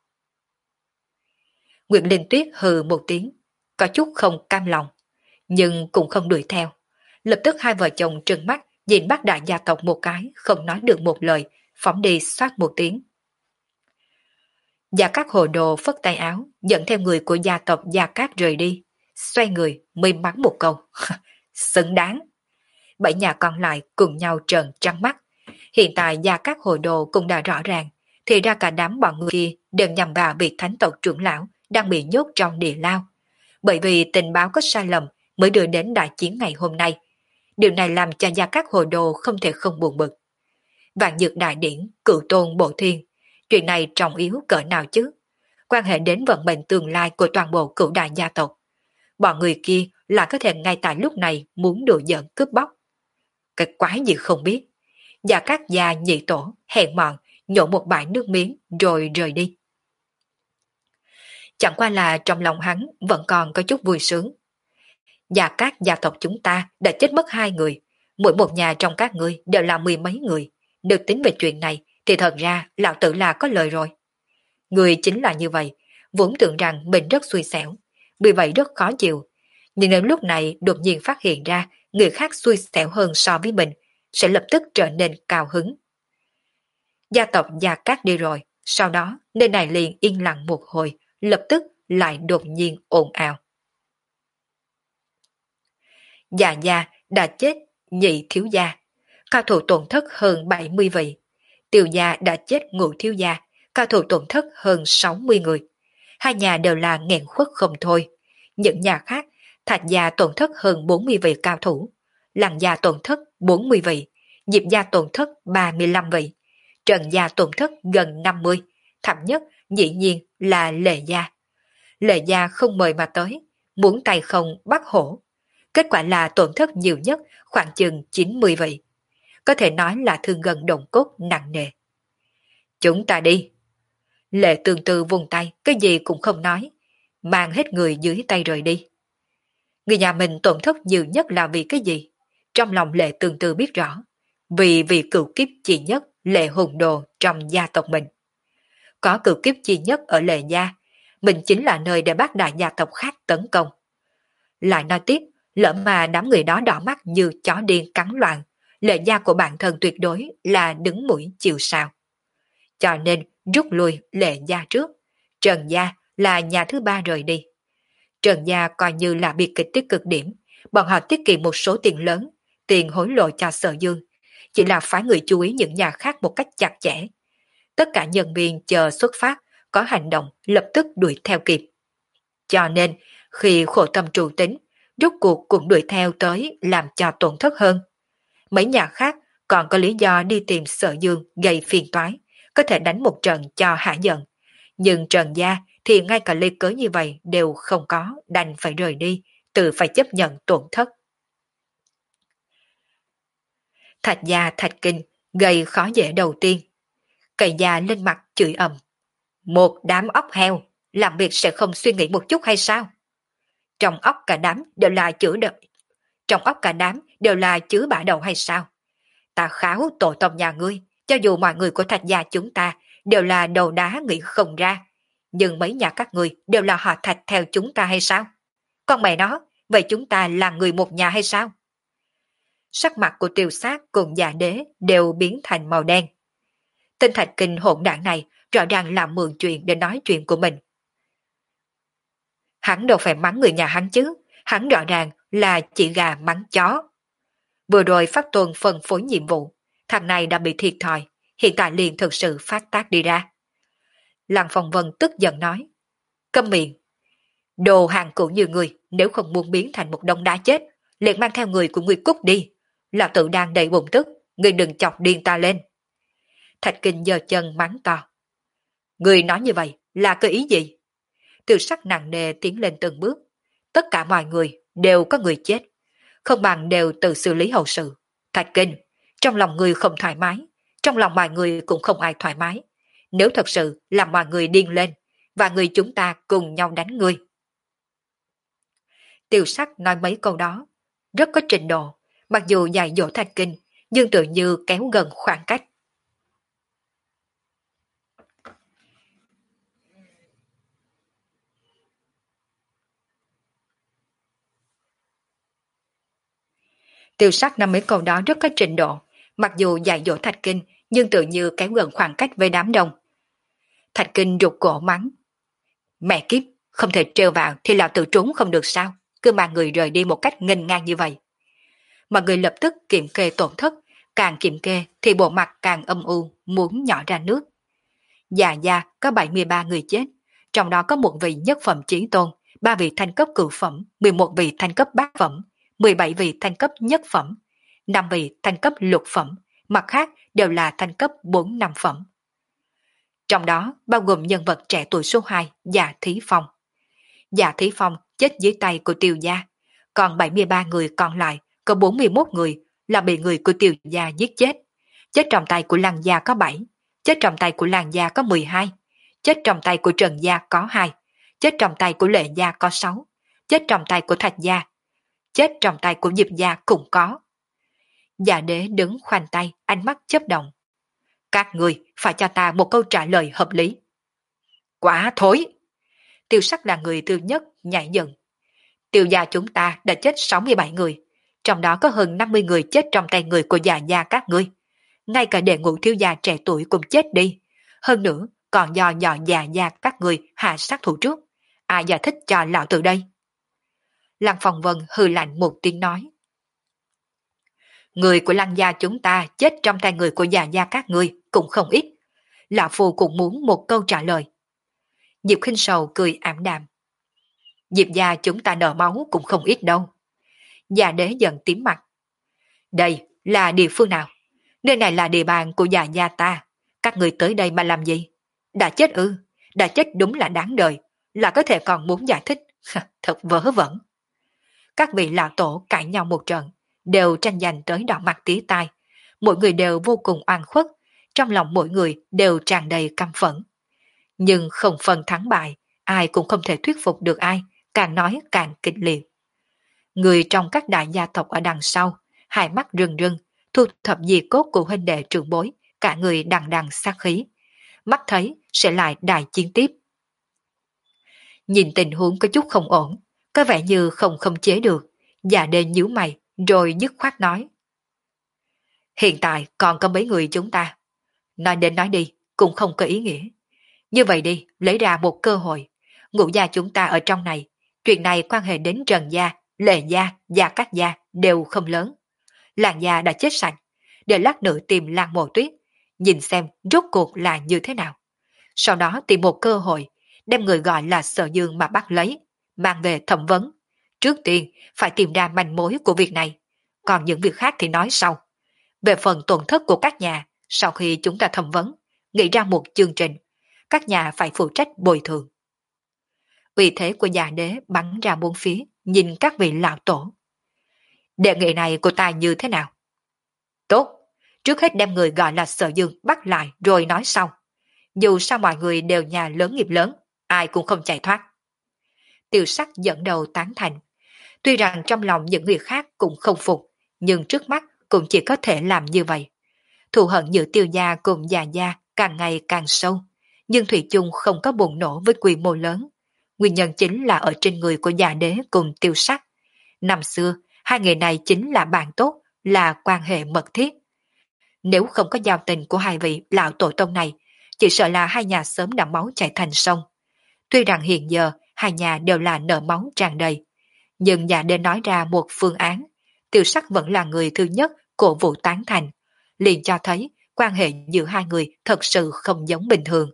Speaker 1: Nguyệt Linh Tuyết hừ một tiếng, có chút không cam lòng, nhưng cũng không đuổi theo. Lập tức hai vợ chồng trừng mắt nhìn bác đại gia tộc một cái, không nói được một lời, phóng đi xoát một tiếng. Gia Cát hồ đồ phất tay áo, dẫn theo người của gia tộc Gia Cát rời đi, xoay người mới mắng một câu. Xứng đáng. Bảy nhà còn lại cùng nhau trợn trắng mắt. Hiện tại Gia Cát hồ đồ cũng đã rõ ràng, thì ra cả đám bọn người kia đều nhằm vào vị thánh tộc trưởng lão đang bị nhốt trong địa lao. Bởi vì tình báo có sai lầm mới đưa đến đại chiến ngày hôm nay. Điều này làm cho Gia Cát hồ đồ không thể không buồn bực. Vạn Dược Đại Điển, Cửu Tôn Bộ Thiên, chuyện này trọng yếu cỡ nào chứ? Quan hệ đến vận mệnh tương lai của toàn bộ cửu đại gia tộc. Bọn người kia là có thể ngay tại lúc này muốn đùa giỡn cướp bóc. Cái quái gì không biết. Gia Cát gia nhị tổ, hèn mọn, nhổ một bãi nước miếng rồi rời đi. Chẳng qua là trong lòng hắn vẫn còn có chút vui sướng. Gia Cát gia tộc chúng ta đã chết mất hai người, mỗi một nhà trong các ngươi đều là mười mấy người. Được tính về chuyện này thì thật ra lão tử là có lời rồi. Người chính là như vậy, vốn tưởng rằng mình rất xui xẻo, vì vậy rất khó chịu. Nhưng đến lúc này đột nhiên phát hiện ra người khác xui xẻo hơn so với mình, sẽ lập tức trở nên cao hứng. Gia tộc Gia Cát đi rồi, sau đó nơi này liền yên lặng một hồi, lập tức lại đột nhiên ồn ào. Gia Gia đã chết nhị thiếu gia, cao thủ tổn thất hơn bảy mươi vị. Tiêu gia đã chết ngũ thiếu gia, cao thủ tổn thất hơn sáu mươi người. Hai nhà đều là nghẹn khuất không thôi. Những nhà khác, Thạch gia tổn thất hơn bốn mươi vị cao thủ, Lăng gia tổn thất bốn mươi vị, Diệp gia tổn thất ba mươi lăm vị, Trần gia tổn thất gần năm mươi, thậm nhất dĩ nhiên là Lệ gia. Lệ gia không mời mà tới, muốn tay không bắt hổ. Kết quả là tổn thất nhiều nhất khoảng chừng chín mươi vị. Có thể nói là thương gần động cốt nặng nề. Chúng ta đi. Lệ Tương Tư vùng tay, cái gì cũng không nói, mang hết người dưới tay rời đi. Người nhà mình tổn thất nhiều nhất là vì cái gì? Trong lòng Lệ Tương Tư biết rõ. Vì vì cửu kiếp chi nhất Lệ Hùng Đồ trong gia tộc mình. Có cửu kiếp chi nhất ở Lệ gia, mình chính là nơi để bác đại gia tộc khác tấn công. Lại nói tiếp, lỡ mà đám người đó đỏ mắt như chó điên cắn loạn, Lệ gia của bản thân tuyệt đối là đứng mũi chịu sào. Cho nên rút lui Lệ gia trước, Trần gia là nhà thứ ba rời đi. Trần gia coi như là bi kịch tích cực điểm, bọn họ tiết kiệm một số tiền lớn, tiền hối lộ cho Sở Dương, chỉ là phái người chú ý những nhà khác một cách chặt chẽ. Tất cả nhân viên chờ xuất phát, có hành động lập tức đuổi theo kịp. Cho nên, khi khổ tâm trụ tính, rốt cuộc cũng đuổi theo tới làm cho tổn thất hơn. Mấy nhà khác còn có lý do đi tìm Sở Dương gây phiền toái, có thể đánh một trận cho hả giận. Nhưng Trần gia thì ngay cả lý cớ như vậy đều không có, đành phải rời đi, tự phải chấp nhận tổn thất. Thạch gia Thạch Kinh gây khó dễ đầu tiên. Cậy già lên mặt chửi ầm. Một đám ốc heo, làm việc sẽ không suy nghĩ một chút hay sao? Trong ốc cả đám đều là chữ đợi. Trong ốc cả đám đều là chữ bả đầu hay sao? Ta kháo tổ tông nhà ngươi, cho dù mọi người của Thạch gia chúng ta đều là đầu đá nghĩ không ra, nhưng mấy nhà các ngươi đều là họ Thạch theo chúng ta hay sao? Con mẹ nó, vậy chúng ta là người một nhà hay sao? Sắc mặt của Tiêu Sát cùng Dạ Đế đều biến thành màu đen. Tên Thạch Kinh hỗn đảng này rõ ràng là mượn chuyện để nói chuyện của mình. Hắn đâu phải mắng người nhà hắn chứ, hắn rõ ràng là chỉ gà mắng chó. Vừa rồi Pháp Tôn phân phối nhiệm vụ, thằng này đã bị thiệt thòi, hiện tại liền thực sự phát tác đi ra. Lăng Phong Vân tức giận nói, câm miệng, đồ hàng cũ như người, nếu không muốn biến thành một đống đá chết, liền mang theo người của người cút đi. Lão tự đang đầy bụng tức, người đừng chọc điên ta lên. Thạch Kinh giơ chân mắng to. Người nói như vậy là cơ ý gì? Từ sắc nặng nề tiến lên từng bước. Tất cả mọi người đều có người chết, không bằng đều tự xử lý hậu sự. Thạch Kinh, trong lòng người không thoải mái, trong lòng mọi người cũng không ai thoải mái. Nếu thật sự làm mọi người điên lên, và người chúng ta cùng nhau đánh ngươi. Tiêu sắc nói mấy câu đó, rất có trình độ, mặc dù dạy dỗ Thạch Kinh, nhưng tự như kéo gần khoảng cách. Tiêu sắc năm mấy câu đó rất có trình độ, mặc dù dạy dỗ Thạch Kinh, nhưng tự như kéo gần khoảng cách với đám đông. Thạch Kinh rụt cổ mắng. Mẹ kiếp, không thể trêu vào thì lão tự trốn không được sao, cứ mang người rời đi một cách nghênh ngang như vậy. Mọi người lập tức kiểm kê tổn thất, càng kiểm kê thì bộ mặt càng âm u, muốn nhỏ ra nước. Già Gia có bảy mươi ba người chết, trong đó có một vị nhất phẩm chí tôn, ba vị thanh cấp cửu phẩm, mười một vị thanh cấp bát phẩm, mười bảy vị thanh cấp nhất phẩm, năm vị thanh cấp lục phẩm, mặt khác đều là thanh cấp bốn năm phẩm. Trong đó bao gồm nhân vật trẻ tuổi số hai, Dạ Thí Phong. Dạ Thí Phong chết dưới tay của Tiêu gia, còn bảy mươi ba người còn lại, có bốn mươi mốt người là bị người của Tiêu gia giết chết. Chết trong tay của Lăng gia có bảy, chết trong tay của Lăng gia có mười hai, chết trong tay của Trần gia có hai, chết trong tay của Lệ gia có sáu, chết trong tay của Thạch gia, chết trong tay của Diệp gia cũng có. Dạ đế đứng khoanh tay, ánh mắt chớp động. Các người phải cho ta một câu trả lời hợp lý. Quá thối! Tiêu Sắc là người thứ nhất nhảy giận. Tiêu gia chúng ta đã chết sáu mươi bảy người, trong đó có hơn năm mươi người chết trong tay người của Dạ gia các ngươi. Ngay cả đệ ngũ thiếu gia trẻ tuổi cũng chết đi. Hơn nữa, còn do dò Dạ gia các ngươi hạ sát thủ trước. Ai giải thích cho lão tử đây? Lăng Phong Vân hừ lạnh một tiếng nói. Người của Lăng gia chúng ta chết trong tay người của Dạ gia các ngươi cũng không ít. Lão Phu cũng muốn một câu trả lời. Diệp Khinh Sầu cười ảm đạm. Diệp gia chúng ta nợ máu cũng không ít đâu. Dạ đế giận tím mặt. Đây là địa phương nào? Nơi này là địa bàn của Dạ gia ta. Các người tới đây mà làm gì? Đã chết ư? Đã chết đúng là đáng đời. Là có thể còn muốn giải thích. Thật vớ vẩn. Các vị lão tổ cãi nhau một trận, đều tranh giành tới đỏ mặt tía tai. Mỗi người đều vô cùng oan khuất. Trong lòng mỗi người đều tràn đầy căm phẫn. Nhưng không phân thắng bại, ai cũng không thể thuyết phục được ai, càng nói càng kịch liệt. Người trong các đại gia tộc ở đằng sau, hai mắt rưng rưng, thu thập di cốt của huynh đệ trưởng bối, cả người đằng đằng sát khí. Mắt thấy sẽ lại đại chiến tiếp. Nhìn tình huống có chút không ổn, có vẻ như không khống chế được, Dạ đế nhíu mày, rồi dứt khoát nói. Hiện tại còn có mấy người chúng ta. Nói đến nói đi, cũng không có ý nghĩa. Như vậy đi, lấy ra một cơ hội. Ngũ gia chúng ta ở trong này, chuyện này quan hệ đến Trần gia, Lệ gia, Gia Cát gia đều không lớn. Làng gia đã chết sạch, để lát nữa tìm Làng Mộ Tuyết, nhìn xem rốt cuộc là như thế nào. Sau đó tìm một cơ hội, đem người gọi là Sở Dương mà bắt lấy, mang về thẩm vấn. Trước tiên phải tìm ra manh mối của việc này, còn những việc khác thì nói sau. Về phần tổn thất của các nhà, sau khi chúng ta thẩm vấn, nghĩ ra một chương trình, các nhà phải phụ trách bồi thường. Uy thế của Dạ đế bắn ra bốn phía, nhìn các vị lão tổ. Đề nghị này của ta như thế nào? Tốt, trước hết đem người gọi là Sở Dương bắt lại rồi nói sau. Dù sao mọi người đều nhà lớn nghiệp lớn, ai cũng không chạy thoát. Tiêu Sắc dẫn đầu tán thành. Tuy rằng trong lòng những người khác cũng không phục, nhưng trước mắt cũng chỉ có thể làm như vậy. Thù hận giữa Tiêu gia cùng Dạ gia càng ngày càng sâu, nhưng thủy chung không có bùng nổ với quy mô lớn. Nguyên nhân chính là ở trên người của Dạ đế cùng Tiêu Sắc. Năm xưa, hai người này chính là bạn tốt, là quan hệ mật thiết. Nếu không có giao tình của hai vị lão tổ tông này, chỉ sợ là hai nhà sớm đã máu chảy thành sông. Tuy rằng hiện giờ hai nhà đều là nợ máu tràn đầy, nhưng Dạ đế nói ra một phương án, Tiêu Sắc vẫn là người thứ nhất cổ vũ tán thành, liền cho thấy quan hệ giữa hai người thật sự không giống bình thường.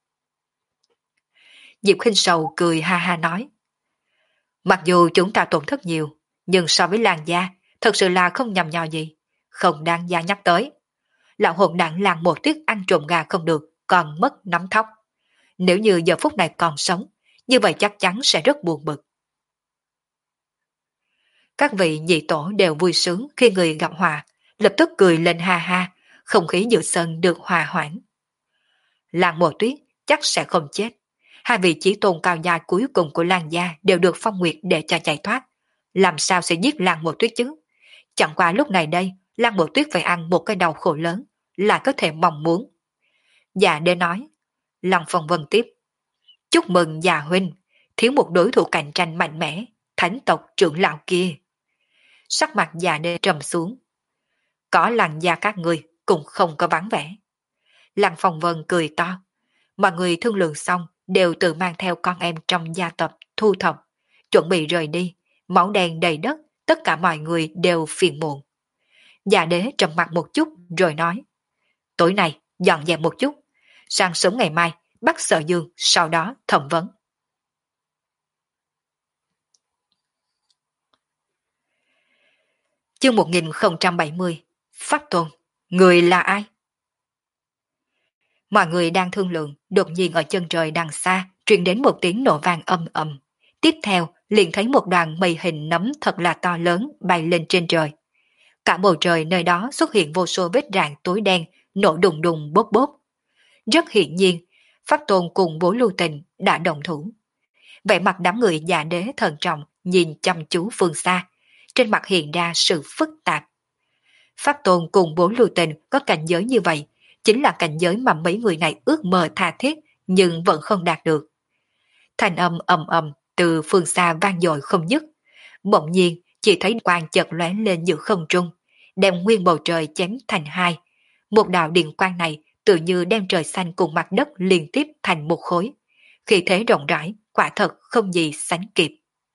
Speaker 1: Diệp Khinh Sầu cười ha ha nói. Mặc dù chúng ta tổn thất nhiều, nhưng so với Làng gia, thật sự là không nhầm nhò gì, không đáng giá nhắc tới. Lão hồn đảng Làng Mộ Tuyết ăn trộm gà không được, còn mất nắm thóc. Nếu như giờ phút này còn sống, như vậy chắc chắn sẽ rất buồn bực. Các vị nhị tổ đều vui sướng khi người gặp hòa, lập tức cười lên ha ha, không khí giữa sân được hòa hoãn. Làng Mộ Tuyết chắc sẽ không chết. Hai vị chí tôn cao gia cuối cùng của Làng gia đều được phong nguyệt để cho chạy thoát. Làm sao sẽ giết Làng Mộ Tuyết chứ? Chẳng qua lúc này đây, Làng Mộ Tuyết phải ăn một cái đau khổ lớn, là có thể mong muốn. Dạ đế nói. Lăng Phong Vân tiếp. Chúc mừng Dạ huynh, thiếu một đối thủ cạnh tranh mạnh mẽ, thánh tộc trưởng lão kia. Sắc mặt Dạ đế trầm xuống. Có Làng gia các ngươi cũng không có vắng vẻ. Lăng Phong Vân cười to. Mọi người thương lượng xong đều tự mang theo con em trong gia tộc thu thập, chuẩn bị rời đi, máu đen đầy đất, tất cả mọi người đều phiền muộn. Dạ đế trầm mặt một chút rồi nói. Tối nay dọn dẹp một chút, sáng sớm ngày mai bắt Sở Dương, sau đó thẩm vấn. Chương một nghìn không trăm bảy mươi. Pháp Tôn, người là ai? Mọi người đang thương lượng, đột nhiên ở chân trời đằng xa truyền đến một tiếng nổ vang ầm ầm. Tiếp theo, liền thấy một đoàn mây hình nấm thật là to lớn bay lên trên trời. Cả bầu trời nơi đó xuất hiện vô số vết rạn tối đen, nổ đùng đùng bốp bốp. Rất hiển nhiên, Pháp Tôn cùng Bố Lưu Tình đã đồng thủ. Vẻ mặt đám người già đế thần trọng nhìn chăm chú phương xa, trên mặt hiện ra sự phức tạp. Pháp Tôn cùng Bố Lưu Tình có cảnh giới như vậy, chính là cảnh giới mà mấy người này ước mơ tha thiết nhưng vẫn không đạt được. Thanh âm ầm ầm từ phương xa vang dội không dứt. Bỗng nhiên chỉ thấy quang chợt lóe lên giữa không trung, đem nguyên bầu trời chém thành hai. Một đạo điện quang này tự như đem trời xanh cùng mặt đất liên tiếp thành một khối. Khi thế rộng rãi, quả thật không gì sánh kịp.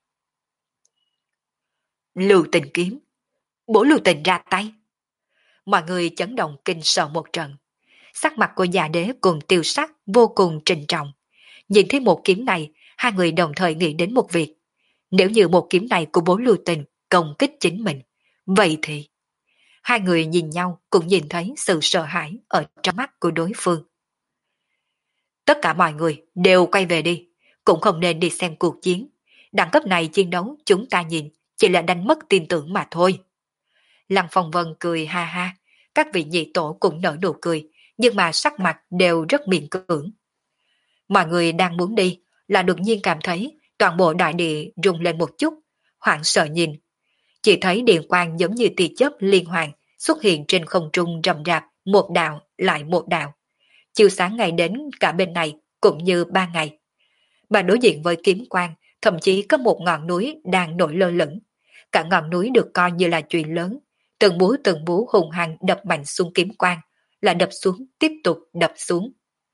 Speaker 1: Lưu Tình kiếm, Bố Lưu Tình ra tay. Mọi người chấn động kinh sợ một trận. Sắc mặt của già đế cùng tiêu sắc vô cùng trịnh trọng. Nhìn thấy một kiếm này, hai người đồng thời nghĩ đến một việc. Nếu như một kiếm này của Bố Lưu Tình công kích chính mình, vậy thì... Hai người nhìn nhau cũng nhìn thấy sự sợ hãi ở trong mắt của đối phương. Tất cả mọi người đều quay về đi, cũng không nên đi xem cuộc chiến. Đẳng cấp này chiến đấu chúng ta nhìn chỉ là đánh mất tin tưởng mà thôi. Lăng Phong Vân cười ha ha, các vị nhị tổ cũng nở nụ cười, nhưng mà sắc mặt đều rất miễn cưỡng. Mọi người đang muốn đi, là đột nhiên cảm thấy toàn bộ đại địa rung lên một chút, hoảng sợ nhìn. Chỉ thấy điện quang giống như tia chớp liên hoàn xuất hiện trên không trung rầm rạp, một đạo lại một đạo. Chiều sáng ngày đến cả bên này cũng như ba ngày. Mà đối diện với kiếm quang, thậm chí có một ngọn núi đang nổi lơ lửng. Cả ngọn núi được coi như là chuyện lớn, từng búa từng búa hùng hăng đập mạnh xuống kiếm quang, là đập xuống tiếp tục đập xuống.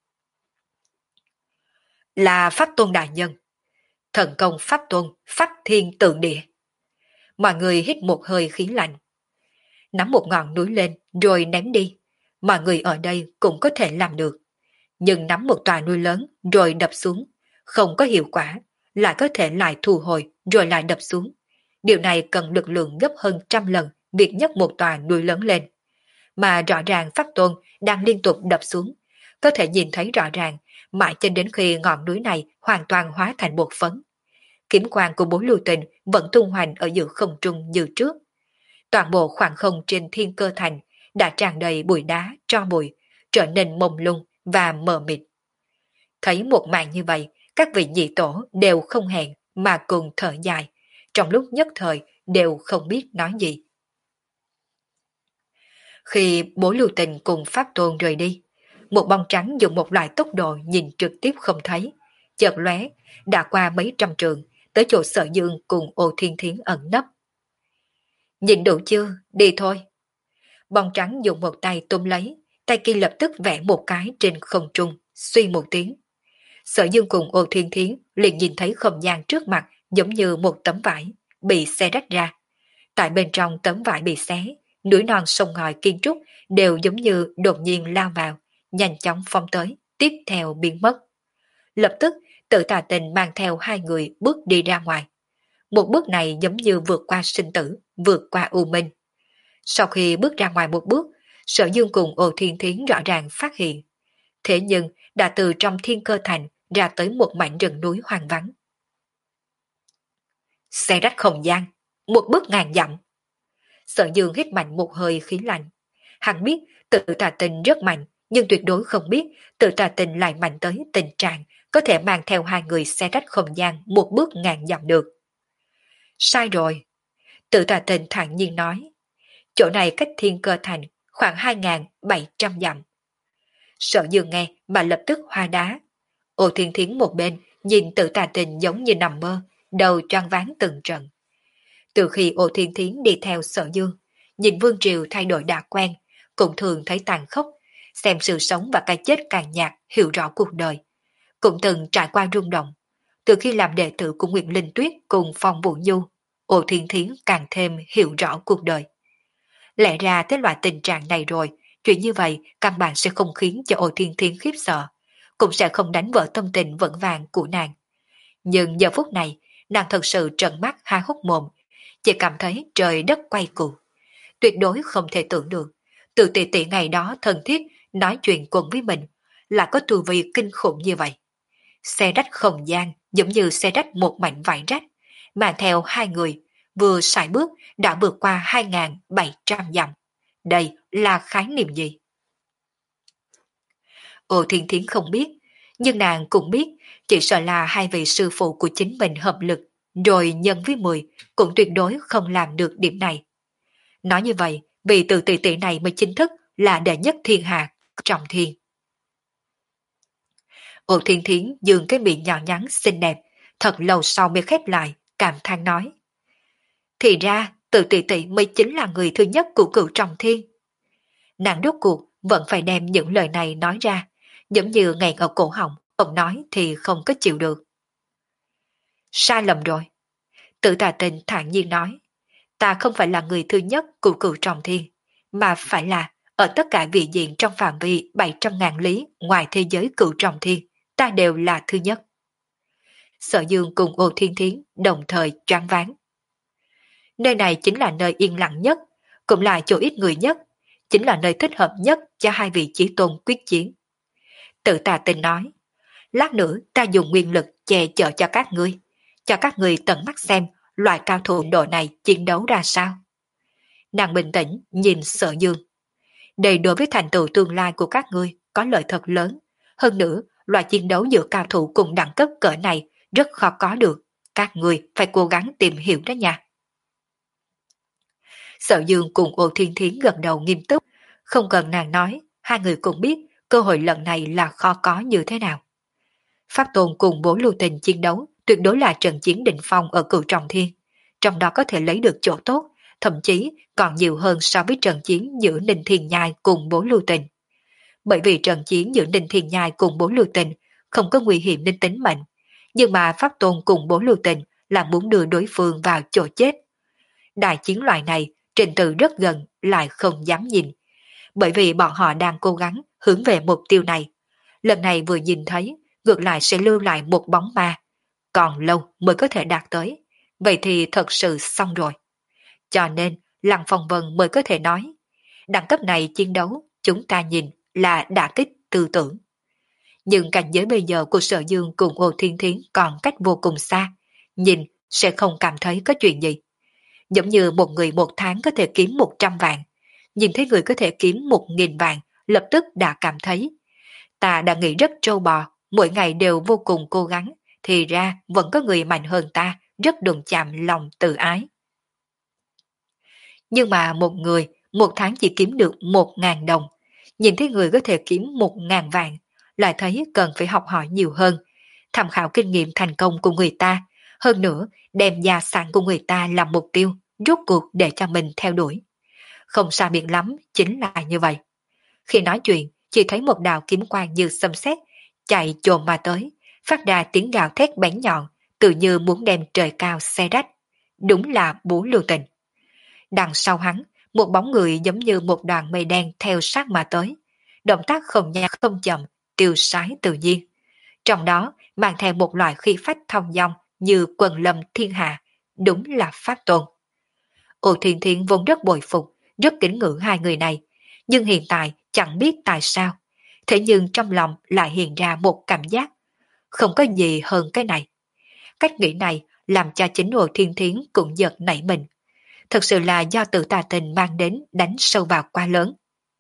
Speaker 1: Là Pháp Tôn đại nhân. Thần công Pháp Tôn, Pháp Thiên Tượng Địa. Mọi người hít một hơi khí lạnh. Nắm một ngọn núi lên rồi ném đi. Mọi người ở đây cũng có thể làm được. Nhưng nắm một tòa núi lớn rồi đập xuống, không có hiệu quả, lại có thể lại thu hồi rồi lại đập xuống. Điều này cần lực lượng gấp hơn trăm lần việc nhấc một tòa núi lớn lên. Mà rõ ràng Pháp Tôn đang liên tục đập xuống, có thể nhìn thấy rõ ràng, mãi cho đến khi ngọn núi này hoàn toàn hóa thành bột phấn. Kiếm quang của Bố Lưu Tình vẫn tung hoành ở giữa không trung như trước. Toàn bộ khoảng không trên Thiên Cơ Thành đã tràn đầy bụi đá, tro bụi, trở nên mông lung và mờ mịt. Thấy một màn như vậy, các vị nhị tổ đều không hẹn mà cùng thở dài, trong lúc nhất thời đều không biết nói gì. Khi Bố Lưu Tình cùng Pháp Tôn rời đi, một bóng trắng dùng một loại tốc độ nhìn trực tiếp không thấy, chợt lóe đã qua mấy trăm trường tới chỗ Sở Dương cùng Ô Thiên Thiến ẩn nấp. Nhìn đủ chưa, đi thôi. Bóng trắng dùng một tay túm lấy, tay kia lập tức vẽ một cái trên không trung, suy một tiếng. Sở Dương cùng Ô Thiên Thiến liền nhìn thấy không gian trước mặt giống như một tấm vải bị xé rách ra. Tại bên trong tấm vải bị xé, núi non sông ngòi kiên trúc đều giống như đột nhiên lao vào, nhanh chóng phóng tới, tiếp theo biến mất. Lập tức, Tự Tà Tình mang theo hai người bước đi ra ngoài. Một bước này giống như vượt qua sinh tử, vượt qua u minh. Sau khi bước ra ngoài một bước, Sở Dương cùng Ô Thiên Thiến rõ ràng phát hiện. Thế nhưng đã từ trong Thiên Cơ Thành ra tới một mảnh rừng núi hoang vắng. Xe rách không gian, một bước ngàn dặm. Sở Dương hít mạnh một hơi khí lạnh. Hắn biết Tự Tà Tình rất mạnh, nhưng tuyệt đối không biết Tự Tà Tình lại mạnh tới tình trạng có thể mang theo hai người xe rách không gian một bước ngàn dặm được. Sai rồi. Tự Tà Tình thản nhiên nói. Chỗ này cách Thiên Cơ Thành khoảng hai nghìn bảy trăm dặm. Sở Dương nghe mà lập tức hoa đá. Ô Thiên Thiến một bên nhìn Tự Tà Tình giống như nằm mơ, đầu choáng váng từng trận. Từ khi Ô Thiên Thiến đi theo Sở Dương, nhìn Vương Triều thay đổi đã quen, cũng thường thấy tàn khốc, xem sự sống và cái chết càng nhạt, hiểu rõ cuộc đời. Cũng từng trải qua rung động. Từ khi làm đệ tử của Nguyệt Linh Tuyết cùng Phong Vũ Nhu, Ô Thiên Thiến càng thêm hiểu rõ cuộc đời. Lẽ ra tới loại tình trạng này rồi, chuyện như vậy căn bản sẽ không khiến cho Ô Thiên Thiến khiếp sợ, cũng sẽ không đánh vỡ tâm tình vững vàng của nàng. Nhưng giờ phút này, nàng thật sự trợn mắt há hốc mồm, chỉ cảm thấy trời đất quay cuồng. tuyệt đối không thể tưởng được. Từ tỷ tỷ ngày đó thân thiết nói chuyện cùng với mình, là có tu vi kinh khủng như vậy. Xe rách không gian giống như xe rách một mảnh vải rách, mà theo hai người, vừa sải bước đã vượt qua hai nghìn bảy trăm dặm. Đây là khái niệm gì? Ô Thiên Thiến không biết, nhưng nàng cũng biết, chỉ sợ là hai vị sư phụ của chính mình hợp lực, rồi nhân với mười, cũng tuyệt đối không làm được điểm này. Nói như vậy, vì từ tỷ tỷ này mới chính thức là đệ nhất thiên hạ, trọng thiên. Ô Thiên Thiến dường cái miệng nhỏ nhắn xinh đẹp, thật lâu sau mới khép lại, cảm than nói. Thì ra, từ tỷ tỷ mới chính là người thứ nhất của cửu trọng thiên. Nàng rốt cuộc vẫn phải đem những lời này nói ra, giống như nghẹn ở cổ họng, ông nói thì không có chịu được. Sai lầm rồi. Tự Tà Tình thản nhiên nói, ta không phải là người thứ nhất của cửu trọng thiên, mà phải là ở tất cả vị diện trong phạm vi bảy trăm ngàn lý ngoài thế giới cửu trọng thiên, ta đều là thứ nhất. Sở Dương cùng Ô Thiên Thiến đồng thời choáng váng. Nơi này chính là nơi yên lặng nhất, cũng là chỗ ít người nhất, chính là nơi thích hợp nhất cho hai vị chí tôn quyết chiến. Tự Tà Tình nói, lát nữa ta dùng nguyên lực che chở cho các ngươi, cho các ngươi tận mắt xem loại cao thủ độ này chiến đấu ra sao. Nàng bình tĩnh nhìn Sở Dương. Đây đối với thành tựu tương lai của các ngươi có lợi thật lớn, hơn nữa loại chiến đấu giữa cao thủ cùng đẳng cấp cỡ này rất khó có được, các ngươi phải cố gắng tìm hiểu đó nha. Sở Dương cùng Ô Thiên Thiến gật đầu nghiêm túc, không cần nàng nói, hai người cũng biết cơ hội lần này là khó có như thế nào. Pháp Tôn cùng Bố Lưu Tình chiến đấu tuyệt đối là trận chiến đỉnh phong ở cửu trọng thiên, trong đó có thể lấy được chỗ tốt, thậm chí còn nhiều hơn so với trận chiến giữa Ninh Thiên Nhai cùng Bố Lưu Tình. Bởi vì trận chiến giữa Ninh Thiên Nhai cùng Bố Lưu Tình không có nguy hiểm đến tính mệnh, nhưng mà Pháp Tôn cùng Bố Lưu Tình là muốn đưa đối phương vào chỗ chết. Đại chiến loại này, trình tự rất gần lại không dám nhìn, bởi vì bọn họ đang cố gắng hướng về mục tiêu này. Lần này vừa nhìn thấy, ngược lại sẽ lưu lại một bóng ma, còn lâu mới có thể đạt tới, vậy thì thật sự xong rồi. Cho nên, Lăng Phong Vân mới có thể nói, đẳng cấp này chiến đấu, chúng ta nhìn là đả kích tư tưởng. Nhưng cảnh giới bây giờ của Sở Dương cùng Ô Thiên Thiến còn cách vô cùng xa, nhìn sẽ không cảm thấy có chuyện gì. Giống như một người một tháng có thể kiếm một trăm vạn, nhìn thấy người có thể kiếm một nghìn vạn, lập tức đã cảm thấy. Ta đã nghĩ rất trâu bò, mỗi ngày đều vô cùng cố gắng, thì ra vẫn có người mạnh hơn ta, rất đụng chạm lòng tự ái. Nhưng mà một người, một tháng chỉ kiếm được một ngàn đồng, nhìn thấy người có thể kiếm một ngàn vạn, lại thấy cần phải học hỏi nhiều hơn, tham khảo kinh nghiệm thành công của người ta, hơn nữa đem gia sản của người ta làm mục tiêu, rốt cuộc để cho mình theo đuổi. Không xa biệt lắm, chính là như vậy. Khi nói chuyện, chỉ thấy một đạo kiếm quang như xâm xét, chạy chồm mà tới, phát ra tiếng gào thét bén nhọn, tự như muốn đem trời cao xé rách. Đúng là Bố Lưu Tình. Đằng sau hắn, một bóng người giống như một đoàn mây đen theo sát mà tới. Động tác không nhanh không chậm, tiêu sái tự nhiên. Trong đó mang theo một loại khí phách thông dong như quần lâm thiên hạ, đúng là Pháp Tôn. Ô Thiên Thiến vốn rất bội phục, rất kính ngưỡng hai người này, nhưng hiện tại chẳng biết tại sao, thế nhưng trong lòng lại hiện ra một cảm giác, không có gì hơn cái này. Cách nghĩ này làm cho chính Ô Thiên Thiến cũng giật nảy mình. Thật sự là do Tự Tà Tình mang đến đánh sâu vào quá lớn.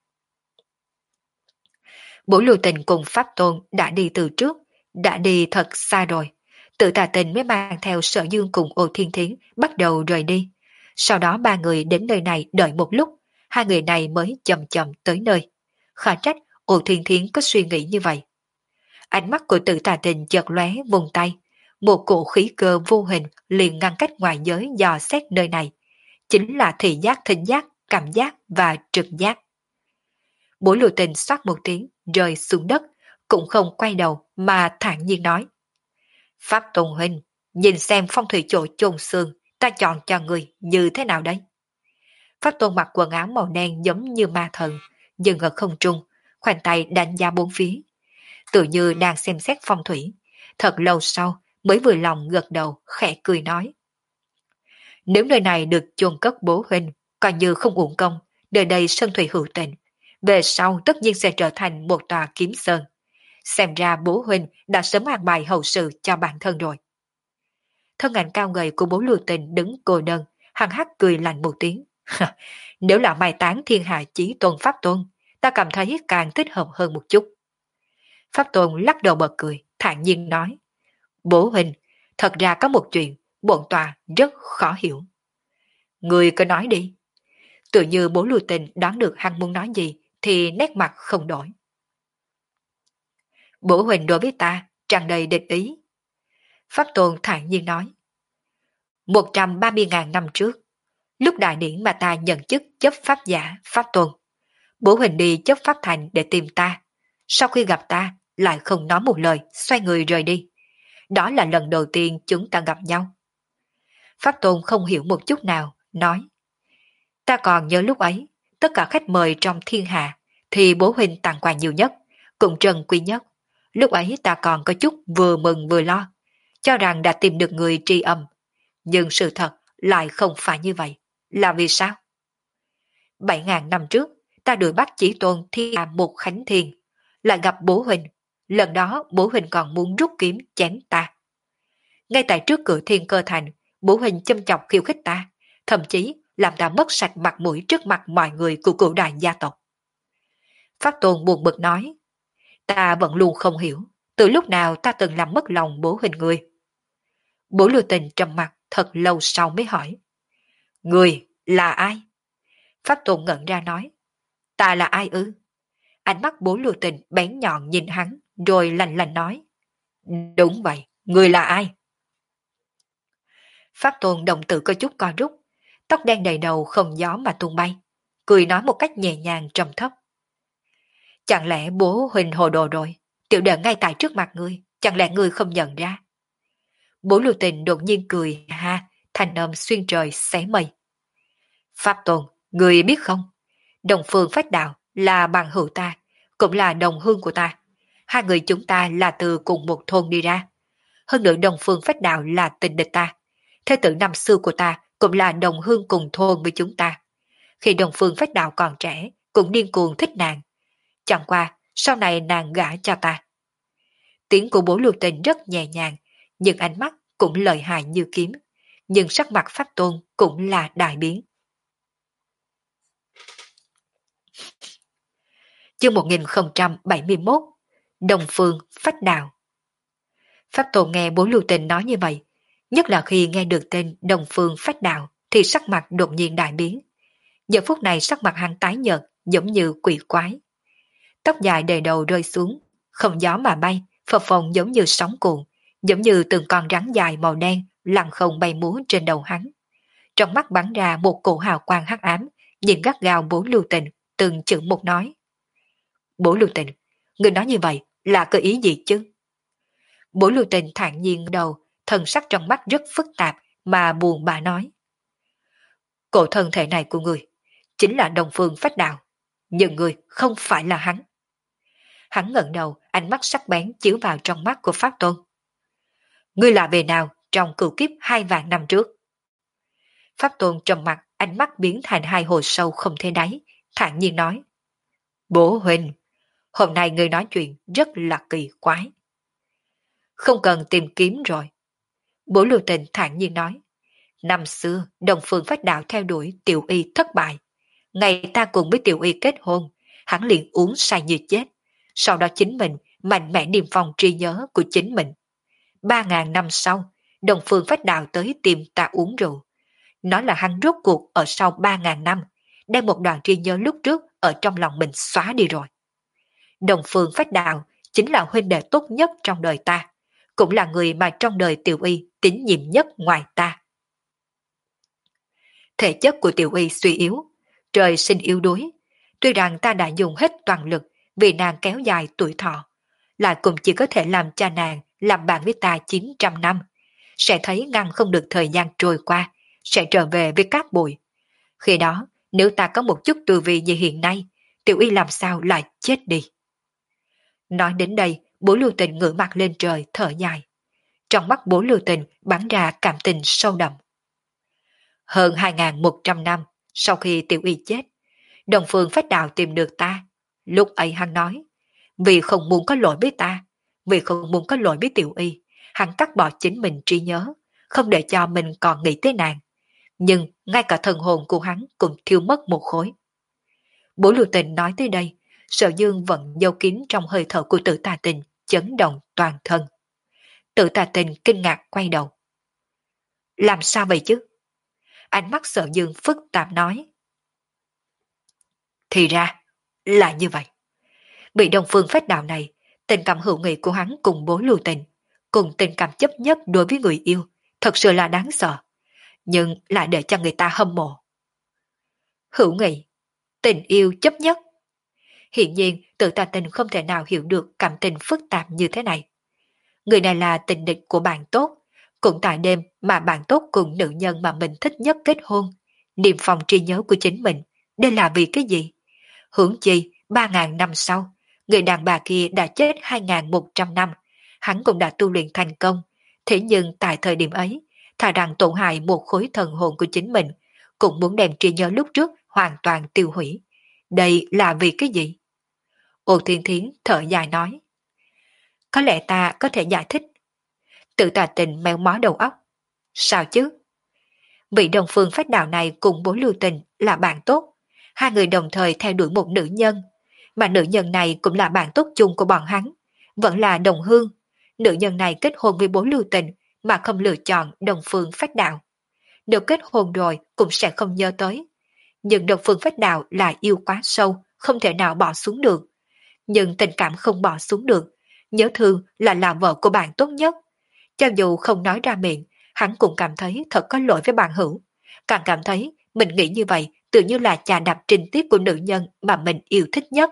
Speaker 1: Bố Lưu Tình cùng Pháp Tôn đã đi từ trước, đã đi thật xa rồi. Tự Tà Tình mới mang theo Sở Dương cùng Ô Thiên Thiến bắt đầu rời đi. Sau đó ba người đến nơi này đợi một lúc, hai người này mới chậm chậm tới nơi. Khó trách Ô Thiên Thiến có suy nghĩ như vậy. Ánh mắt của Tự Tà Tình chợt lóe vùng tay, một cổ khí cơ vô hình liền ngăn cách ngoài giới dò xét nơi này. Chính là thị giác, thính giác, cảm giác và trực giác. Bố Lưu Tình xoát một tiếng rơi xuống đất, cũng không quay đầu mà thản nhiên nói. Pháp Tôn huynh, nhìn xem phong thủy chỗ chôn xương, ta chọn cho người như thế nào đấy? Pháp Tôn mặc quần áo màu đen giống như ma thần, dừng ở không trung, khoanh tay đánh giá bốn phía. Tự như đang xem xét phong thủy, thật lâu sau mới vừa lòng gật đầu khẽ cười nói. Nếu nơi này được chôn cất bố huynh, coi như không uổng công, nơi đây sơn thủy hữu tình, về sau tất nhiên sẽ trở thành một tòa kiếm sơn. Xem ra bố huynh đã sớm an bài hậu sự cho bản thân rồi. Thân ảnh cao gầy của bố Lưu Tình đứng cô đơn, hằng hắc cười lạnh một tiếng. Nếu là mai táng thiên hạ chí tôn Pháp Tôn, ta cảm thấy càng thích hợp hơn một chút. Pháp Tôn lắc đầu bật cười, thản nhiên nói. Bố huynh, thật ra có một chuyện, bổn tòa rất khó hiểu. Người cứ nói đi. Tự như bố Lưu Tình đoán được hắn muốn nói gì, thì nét mặt không đổi. Bố huynh đối với ta, tràn đầy địch ý. Pháp Tôn thản nhiên nói. một trăm ba mươi ngàn năm trước, lúc đại điển mà ta nhận chức chấp pháp giả, Pháp Tôn, bố huynh đi chấp pháp thành để tìm ta. Sau khi gặp ta, lại không nói một lời, xoay người rời đi. Đó là lần đầu tiên chúng ta gặp nhau. Pháp Tôn không hiểu một chút nào, nói. Ta còn nhớ lúc ấy, tất cả khách mời trong thiên hạ, thì bố huynh tặng quà nhiều nhất, cũng trân quý nhất. Lúc ấy ta còn có chút vừa mừng vừa lo, cho rằng đã tìm được người tri âm. Nhưng sự thật lại không phải như vậy. Là vì sao? Bảy ngàn năm trước, ta đuổi bắt chỉ tôn thiên hạ một khánh thiên, lại gặp bố huynh. Lần đó bố huynh còn muốn rút kiếm chém ta. Ngay tại trước cửa thiên cơ thành, bố huynh châm chọc khiêu khích ta, thậm chí làm ta mất sạch mặt mũi trước mặt mọi người của cửu đại gia tộc. Pháp Tôn buồn bực nói, ta vẫn luôn không hiểu, từ lúc nào ta từng làm mất lòng bố huynh người. Bố Lưu Tình trầm mặt thật lâu sau mới hỏi, người là ai? Pháp Tôn ngẩn ra nói, ta là ai ư? Ánh mắt bố Lưu Tình bén nhọn nhìn hắn, rồi lạnh lạnh nói, đúng vậy, người là ai? Pháp Tôn đồng tử có chút co rút, tóc đen đầy đầu không gió mà tung bay, cười nói một cách nhẹ nhàng trầm thấp. Chẳng lẽ bố huynh hồ đồ rồi, tiểu đệ ngay tại trước mặt ngươi, chẳng lẽ ngươi không nhận ra? Bố Lưu Tình đột nhiên cười ha, thanh âm xuyên trời xé mây. Pháp Tôn, ngươi biết không? Đồng Phương Phách Đạo là bằng hữu ta, cũng là đồng hương của ta. Hai người chúng ta là từ cùng một thôn đi ra. Hơn nữa Đồng Phương Phách Đạo là tình địch ta. Thế tử năm xưa của ta cũng là đồng hương cùng thôn với chúng ta. Khi Đồng Phương Phách Đạo còn trẻ, cũng điên cuồng thích nàng. Chẳng qua, sau này nàng gả cho ta. Tiếng của bố Lưu Tình rất nhẹ nhàng, nhưng ánh mắt cũng lợi hại như kiếm. Nhưng sắc mặt Pháp Tôn cũng là đại biến. Chương một nghìn không trăm bảy mươi mốt, Đồng Phương Phách Đạo. Pháp Tôn nghe bố Lưu Tình nói như vậy, nhất là khi nghe được tên Đồng Phương Phách Đạo thì sắc mặt đột nhiên đại biến. Giờ phút này sắc mặt hắn tái nhợt giống như quỷ quái. Tóc dài đầy đầu rơi xuống, không gió mà bay, phập phồng giống như sóng cuộn, giống như từng con rắn dài màu đen lặng không bay múa trên đầu hắn. Trong mắt bắn ra một cổ hào quang hắc ám, nhìn gắt gao bố Lưu Tình, từng chữ một nói. Bố Lưu Tình, người nói như vậy là có ý gì chứ? Bố Lưu Tình thản nhiên đầu, thần sắc trong mắt rất phức tạp mà buồn bã nói. Cổ thân thể này của người chính là Đồng Phương Phách Đạo, nhưng người không phải là hắn. Hắn ngẩng đầu, ánh mắt sắc bén chiếu vào trong mắt của Pháp Tôn. Ngươi là về nào trong cửu kiếp hai vạn năm trước? Pháp Tôn trầm mặt, ánh mắt biến thành hai hồ sâu không thể đáy, thản nhiên nói. Bố huynh, hôm nay ngươi nói chuyện rất là kỳ quái. Không cần tìm kiếm rồi. Bố Lưu Tình thản nhiên nói. Năm xưa, Đồng Phương Phách Đạo theo đuổi Tiểu Y thất bại. Ngày ta cùng với Tiểu Y kết hôn, hắn liền uống say như chết. Sau đó chính mình mạnh mẽ niềm phong trí nhớ của chính mình. Ba ngàn năm sau, Đồng Phương Phách Đạo tới tìm ta uống rượu. Nói là hắn rốt cuộc ở sau ba ngàn năm, đem một đoạn trí nhớ lúc trước ở trong lòng mình xóa đi rồi. Đồng Phương Phách Đạo chính là huynh đệ tốt nhất trong đời ta, cũng là người mà trong đời Tiểu Y tín nhiệm nhất ngoài ta. Thể chất của Tiểu Y suy yếu, trời sinh yếu đuối. Tuy rằng ta đã dùng hết toàn lực vì nàng kéo dài tuổi thọ, lại cũng chỉ có thể làm cha nàng làm bạn với ta chín trăm năm, sẽ thấy ngăn không được thời gian trôi qua, sẽ trở về với cát bụi. Khi đó, nếu ta có một chút tư vị như hiện nay, Tiểu Y làm sao lại chết đi. Nói đến đây, bố Lưu Tình ngửa mặt lên trời thở dài. Trong mắt bố Lưu Tình bắn ra cảm tình sâu đậm. Hơn hai nghìn một trăm năm, Sau khi Tiểu Y chết, Đông Phương Phách Đạo tìm được ta. Lúc ấy hắn nói, vì không muốn có lỗi với ta, vì không muốn có lỗi với Tiểu Y, hắn cắt bỏ chính mình trí nhớ, không để cho mình còn nghĩ tới nàng. Nhưng ngay cả thần hồn của hắn cũng thiêu mất một khối. Bố Lưu Tình nói tới đây, Sở Dương vẫn giấu kín trong hơi thở của Tử Tà Tình, chấn động toàn thân. Tử Tà Tình kinh ngạc quay đầu. Làm sao vậy chứ? Ánh mắt Sở Dương phức tạp nói. Thì ra, là như vậy. Bị Đông Phương Phách Đạo này, tình cảm hữu nghị của hắn cùng bố Lưu Tình, cùng tình cảm chấp nhất đối với người yêu, thật sự là đáng sợ, nhưng lại để cho người ta hâm mộ. Hữu nghị, tình yêu chấp nhất. Hiện nhiên, Tử Tà Tình không thể nào hiểu được cảm tình phức tạp như thế này. Người này là tình địch của bạn tốt, cũng tại đêm mà bạn tốt cùng nữ nhân mà mình thích nhất kết hôn, niềm phòng trí nhớ của chính mình, đây là vì cái gì? Hưởng chi, ba ngàn năm sau, người đàn bà kia đã chết hai ngàn một trăm năm, hắn cũng đã tu luyện thành công, thế nhưng tại thời điểm ấy, thà rằng tổn hại một khối thần hồn của chính mình, cũng muốn đem trí nhớ lúc trước hoàn toàn tiêu hủy. Đây là vì cái gì? Ô Thiên Thiến thở dài nói. Có lẽ ta có thể giải thích. Tự Tà Tình méo mó đầu óc. Sao chứ? Vị Đông Phương Phách Đạo này cùng bố Lưu Tình là bạn tốt. Hai người đồng thời theo đuổi một nữ nhân. Mà nữ nhân này cũng là bạn tốt chung của bọn hắn. Vẫn là đồng hương. Nữ nhân này kết hôn với bố Lưu Tình mà không lựa chọn Đông Phương Phách Đạo. Nếu kết hôn rồi cũng sẽ không nhớ tới. Nhưng Đông Phương Phách Đạo là yêu quá sâu, không thể nào bỏ xuống được. Nhưng tình cảm không bỏ xuống được. Nhớ thương là là vợ của bạn tốt nhất. Cho dù không nói ra miệng, hắn cũng cảm thấy thật có lỗi với bạn hữu. Càng cảm thấy mình nghĩ như vậy tự như là chà đạp trình tiếp của nữ nhân mà mình yêu thích nhất.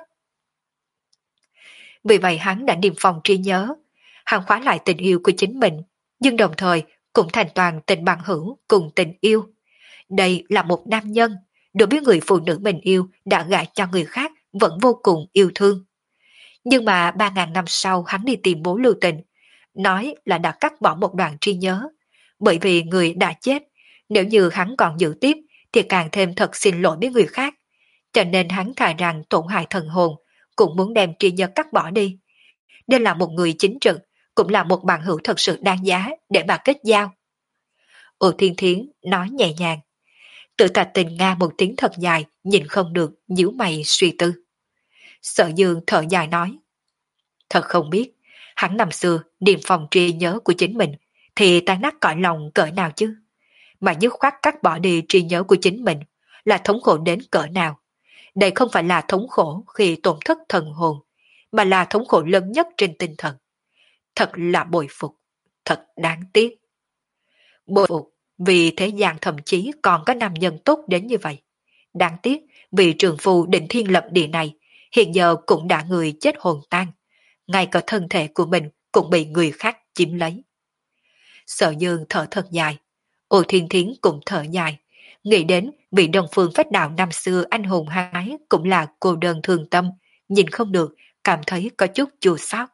Speaker 1: Vì vậy hắn đã niềm phòng trí nhớ. Hắn khóa lại tình yêu của chính mình, nhưng đồng thời cũng thành toàn tình bạn hữu cùng tình yêu. Đây là một nam nhân, đối với người phụ nữ mình yêu đã gả cho người khác vẫn vô cùng yêu thương. Nhưng mà ba ngàn năm sau hắn đi tìm bố Lưu Tình, nói là đã cắt bỏ một đoạn trí nhớ, bởi vì người đã chết, nếu như hắn còn giữ tiếp thì càng thêm thật xin lỗi với người khác, cho nên hắn thà rằng tổn hại thần hồn, cũng muốn đem trí nhớ cắt bỏ đi. Đây là một người chính trực, cũng là một bạn hữu thật sự đáng giá để bà kết giao. Ô Thiên Thiến nói nhẹ nhàng. Tự Tà Tình nga một tiếng thật dài, nhìn không được, nhíu mày suy tư. Sở Dương thở dài nói. Thật không biết, hắn năm xưa niềm phòng trí nhớ của chính mình thì tan nát cõi lòng cỡ nào chứ. Mà dứt khoát cắt bỏ đi trí nhớ của chính mình là thống khổ đến cỡ nào. Đây không phải là thống khổ khi tổn thất thần hồn, mà là thống khổ lớn nhất trên tinh thần. Thật là bội phục, thật đáng tiếc. Bội phục vì thế gian thậm chí còn có nam nhân tốt đến như vậy. Đáng tiếc vì trường phu định thiên lập địa này hiện giờ cũng đã người chết hồn tan. Ngay cả thân thể của mình cũng bị người khác chiếm lấy. Sở Dương thở thật dài, Ô Thiên Thiến cũng thở dài, nghĩ đến vị Đông Phương Phách Đạo năm xưa anh hùng hăng ái cũng là cô đơn thương tâm, nhìn không được, cảm thấy có chút chua xót.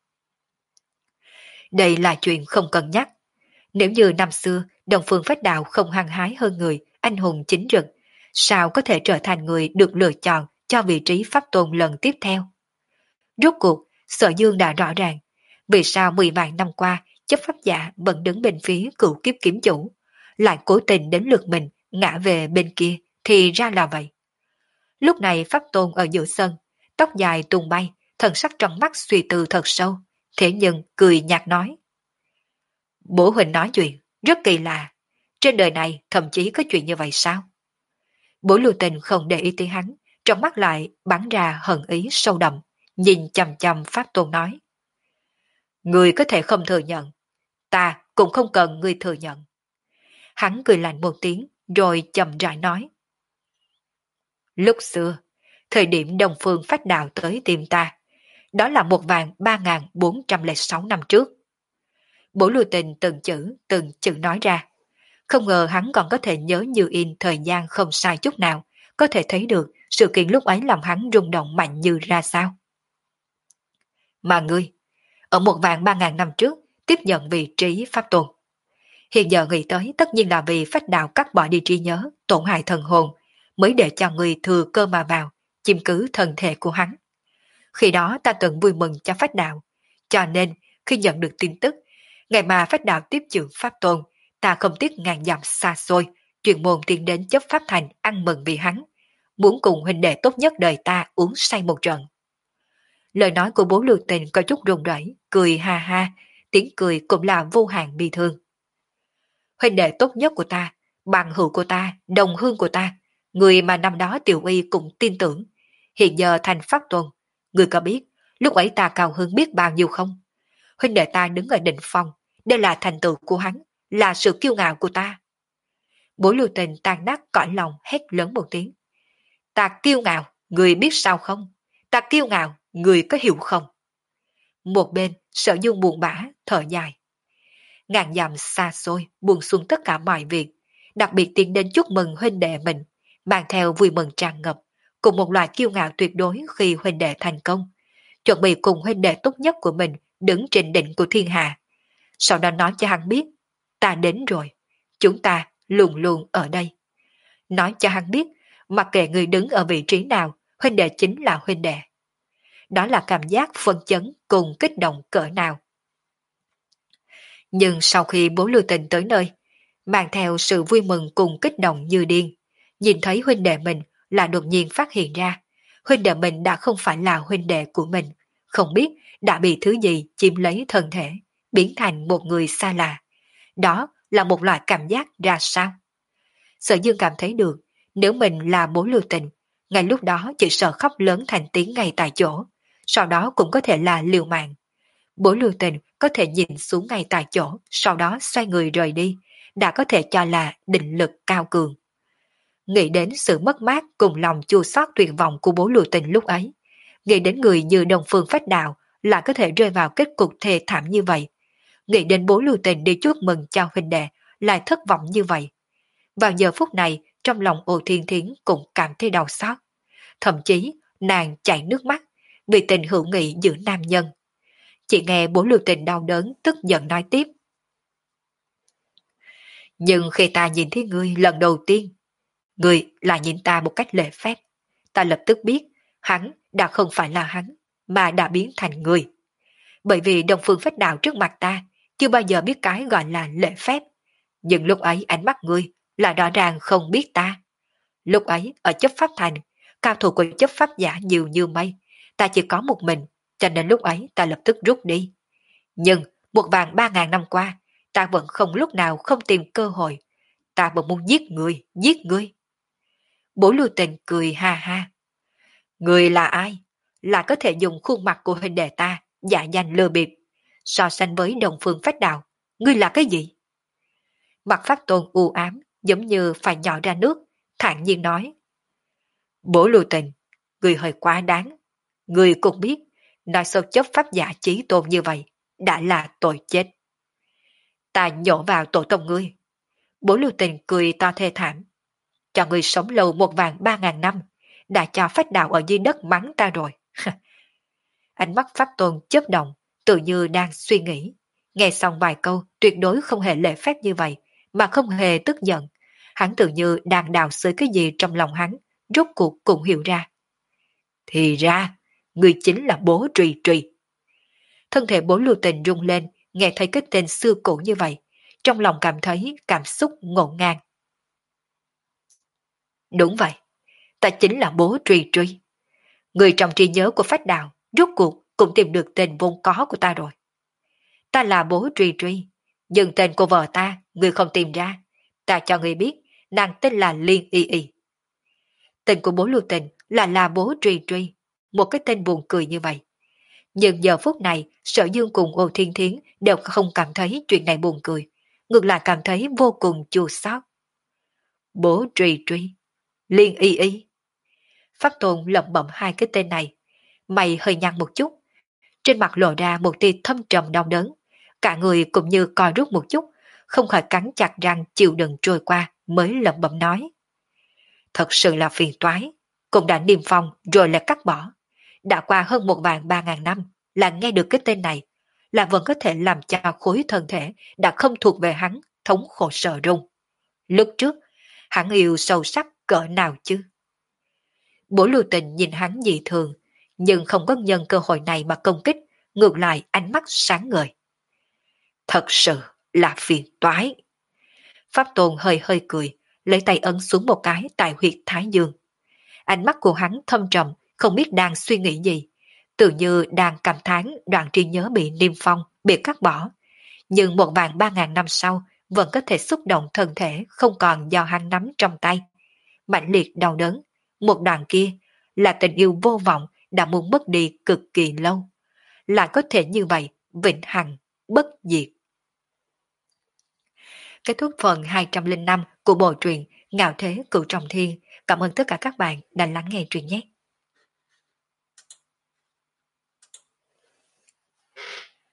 Speaker 1: Đây là chuyện không cần nhắc. Nếu như năm xưa Đông Phương Phách Đạo không hăng hái hơn người, anh hùng chính trực, sao có thể trở thành người được lựa chọn cho vị trí pháp tôn lần tiếp theo? Rốt cuộc, Sở Dương đã rõ ràng, vì sao mười vạn năm qua chấp pháp giả vẫn đứng bên phía cựu kiếp kiếm chủ, lại cố tình đến lượt mình ngã về bên kia, thì ra là vậy. Lúc này pháp tôn ở giữa sân, tóc dài tung bay, thần sắc trong mắt suy tư thật sâu, thế nhưng cười nhạt nói. Bố huynh nói chuyện, rất kỳ lạ, trên đời này thậm chí có chuyện như vậy sao? Bố Lưu Tình không để ý tới hắn, trong mắt lại bắn ra hận ý sâu đậm, nhìn chằm chằm pháp tôn nói. Người có thể không thừa nhận, ta cũng không cần người thừa nhận. Hắn cười lạnh một tiếng, rồi chậm rãi nói. Lúc xưa, thời điểm Đông Phương Phách Đạo tới tìm ta, đó là một vạn ba ngàn bốn trăm lẻ sáu năm trước. Bố Lưu Tình từng chữ, từng chữ nói ra. Không ngờ hắn còn có thể nhớ như in thời gian không sai chút nào, có thể thấy được sự kiện lúc ấy làm hắn rung động mạnh như ra sao. Mà ngươi, ở một vạn ba ngàn năm trước, tiếp nhận vị trí pháp tôn. Hiện giờ nghĩ tới tất nhiên là vì Phách Đạo cắt bỏ đi trí nhớ, tổn hại thần hồn, mới để cho người thừa cơ mà vào, chiếm cứ thân thể của hắn. Khi đó ta từng vui mừng cho Phách Đạo, cho nên khi nhận được tin tức, ngày mà Phách Đạo tiếp trưởng Pháp Tôn, ta không tiếc ngàn dặm xa xôi, chuyên môn tiến đến chấp Pháp Thành ăn mừng vì hắn, muốn cùng huynh đệ tốt nhất đời ta uống say một trận. Lời nói của bố Lưu Tình có chút run rẩy, cười ha ha, tiếng cười cũng là vô hạn bi thương. Huynh đệ tốt nhất của ta, bằng hữu của ta, đồng hương của ta, người mà năm đó Tiểu Y cũng tin tưởng, hiện giờ thành Pháp Tôn, người có biết lúc ấy ta cao hứng biết bao nhiêu không? Huynh đệ ta đứng ở đỉnh phong, đây là thành tựu của hắn, là sự kiêu ngạo của ta. Bố Lưu Tình tan nát cõi lòng hét lớn một tiếng. Ta kiêu ngạo, người biết sao không? Ta kiêu ngạo, người có hiểu không? Một bên, Sở Dương buồn bã, thở dài. Ngàn dặm xa xôi, buông xuống tất cả mọi việc, đặc biệt tiến đến chúc mừng huynh đệ mình, mang theo vui mừng tràn ngập, cùng một loại kiêu ngạo tuyệt đối khi huynh đệ thành công, chuẩn bị cùng huynh đệ tốt nhất của mình đứng trên đỉnh của thiên hạ. Sau đó nói cho hắn biết, ta đến rồi, chúng ta luôn luôn ở đây. Nói cho hắn biết, mặc kệ người đứng ở vị trí nào, huynh đệ chính là huynh đệ. Đó là cảm giác phân chấn cùng kích động cỡ nào. Nhưng sau khi bố Lưu Tình tới nơi, mang theo sự vui mừng cùng kích động như điên, nhìn thấy huynh đệ mình là đột nhiên phát hiện ra, huynh đệ mình đã không phải là huynh đệ của mình, không biết đã bị thứ gì chiếm lấy thân thể, biến thành một người xa lạ. Đó là một loại cảm giác ra sao? Sở Dương cảm thấy được, nếu mình là bố Lưu Tình, ngay lúc đó chỉ sợ khóc lớn thành tiếng ngay tại chỗ, sau đó cũng có thể là liều mạng. Bố Lưu Tình có thể nhìn xuống ngay tại chỗ, sau đó xoay người rời đi, đã có thể cho là định lực cao cường. Nghĩ đến sự mất mát cùng lòng chua xót tuyệt vọng của bố Lưu Tình lúc ấy, nghĩ đến người như Đồng Phương Phách Đạo lại có thể rơi vào kết cục thê thảm như vậy, nghĩ đến bố Lưu Tình đi chúc mừng cho huynh đệ lại thất vọng như vậy. Vào giờ phút này, trong lòng Ô Thiên Thiến cũng cảm thấy đau xót. Thậm chí, nàng chảy nước mắt vì tình hữu nghị giữa nam nhân. Chỉ nghe bố Lưu Tình đau đớn tức giận nói tiếp. Nhưng khi ta nhìn thấy ngươi lần đầu tiên, ngươi là nhìn ta một cách lễ phép. Ta lập tức biết hắn đã không phải là hắn, mà đã biến thành ngươi. Bởi vì Đồng Phương Phách Đạo trước mặt ta chưa bao giờ biết cái gọi là lễ phép. Nhưng lúc ấy ánh mắt ngươi là rõ ràng không biết ta. Lúc ấy ở chấp pháp thành, cao thủ của chấp pháp giả nhiều như mây, ta chỉ có một mình, cho nên lúc ấy ta lập tức rút đi. Nhưng một vàng ba ngàn năm qua, ta vẫn không lúc nào không tìm cơ hội. Ta vẫn muốn giết người, giết người. Bố Lưu Tình cười ha ha. Người là ai? Là có thể dùng khuôn mặt của huynh đệ ta, giả danh lừa bịp. So sánh với Đồng Phương Phách Đạo, ngươi là cái gì? Mặt Pháp Tôn u ám, giống như phải nhỏ ra nước, thản nhiên nói. Bố Lưu Tình, người hơi quá đáng. Người cũng biết, nói sâu chấp pháp giả chí tôn như vậy, đã là tội chết. Ta nhổ vào tổ tông ngươi. Bố Lưu Tình cười to thê thảm. Cho ngươi sống lâu một vàng ba ngàn năm, đã cho Phách Đạo ở dưới đất mắng ta rồi. Ánh mắt Pháp Tôn chớp động, tự như đang suy nghĩ. Nghe xong vài câu tuyệt đối không hề lễ phép như vậy, mà không hề tức giận. Hắn tự như đang đào xới cái gì trong lòng hắn, rốt cuộc cũng hiểu ra. Thì ra, người chính là bố Trì Trì. Thân thể bố Lưu Tình rung lên, nghe thấy cái tên xưa cũ như vậy, trong lòng cảm thấy cảm xúc ngổn ngang. Đúng vậy, ta chính là bố Trì Trì. Người trong trí nhớ của Phách Đạo, rốt cuộc cũng tìm được tên vốn có của ta rồi. Ta là bố Trì Trì, nhưng tên của vợ ta, người không tìm ra. Ta cho người biết, nàng tên là Liên Y Y. Tên của bố Lưu Tình là là bố Trì Trì, một cái tên buồn cười như vậy. Nhưng giờ phút này, Sở Dương cùng Ô Thiên Thiến đều không cảm thấy chuyện này buồn cười, ngược lại cảm thấy vô cùng chua xót. Bố Trì Trì, Liên Y Y. Pháp Tôn lẩm bẩm hai cái tên này, mày hơi nhăn một chút, trên mặt lộ ra một tia thâm trầm đau đớn, cả người cũng như co rút một chút, không khỏi cắn chặt răng chịu đựng trôi qua, mới lẩm bẩm nói. Thật sự là phiền toái, cũng đã niêm phong rồi lại cắt bỏ. Đã qua hơn một vạn ba ngàn năm là nghe được cái tên này, là vẫn có thể làm cho khối thân thể đã không thuộc về hắn thống khổ sợ run. Lúc trước, hắn yêu sâu sắc cỡ nào chứ? Bổ lưu tình nhìn hắn dị thường, nhưng không có nhân cơ hội này mà công kích, ngược lại ánh mắt sáng ngời. Thật sự là phiền toái. Pháp Tôn hơi hơi cười, lấy tay ấn xuống một cái tại huyệt Thái Dương. Ánh mắt của hắn thâm trầm, không biết đang suy nghĩ gì. Tự như đang cảm thán đoạn trí nhớ bị niêm phong, bị cắt bỏ. Nhưng một vạn ba ngàn năm sau, vẫn có thể xúc động thân thể không còn do hắn nắm trong tay. Mạnh liệt đau đớn, một đoạn kia là tình yêu vô vọng đã muốn mất đi cực kỳ lâu. Lại có thể như vậy, vĩnh hằng, bất diệt. Kết thúc phần hai trăm linh năm của bộ truyện Ngạo Thế Cửu Trọng Thiên. Cảm ơn tất cả các bạn đã lắng nghe truyện nhé.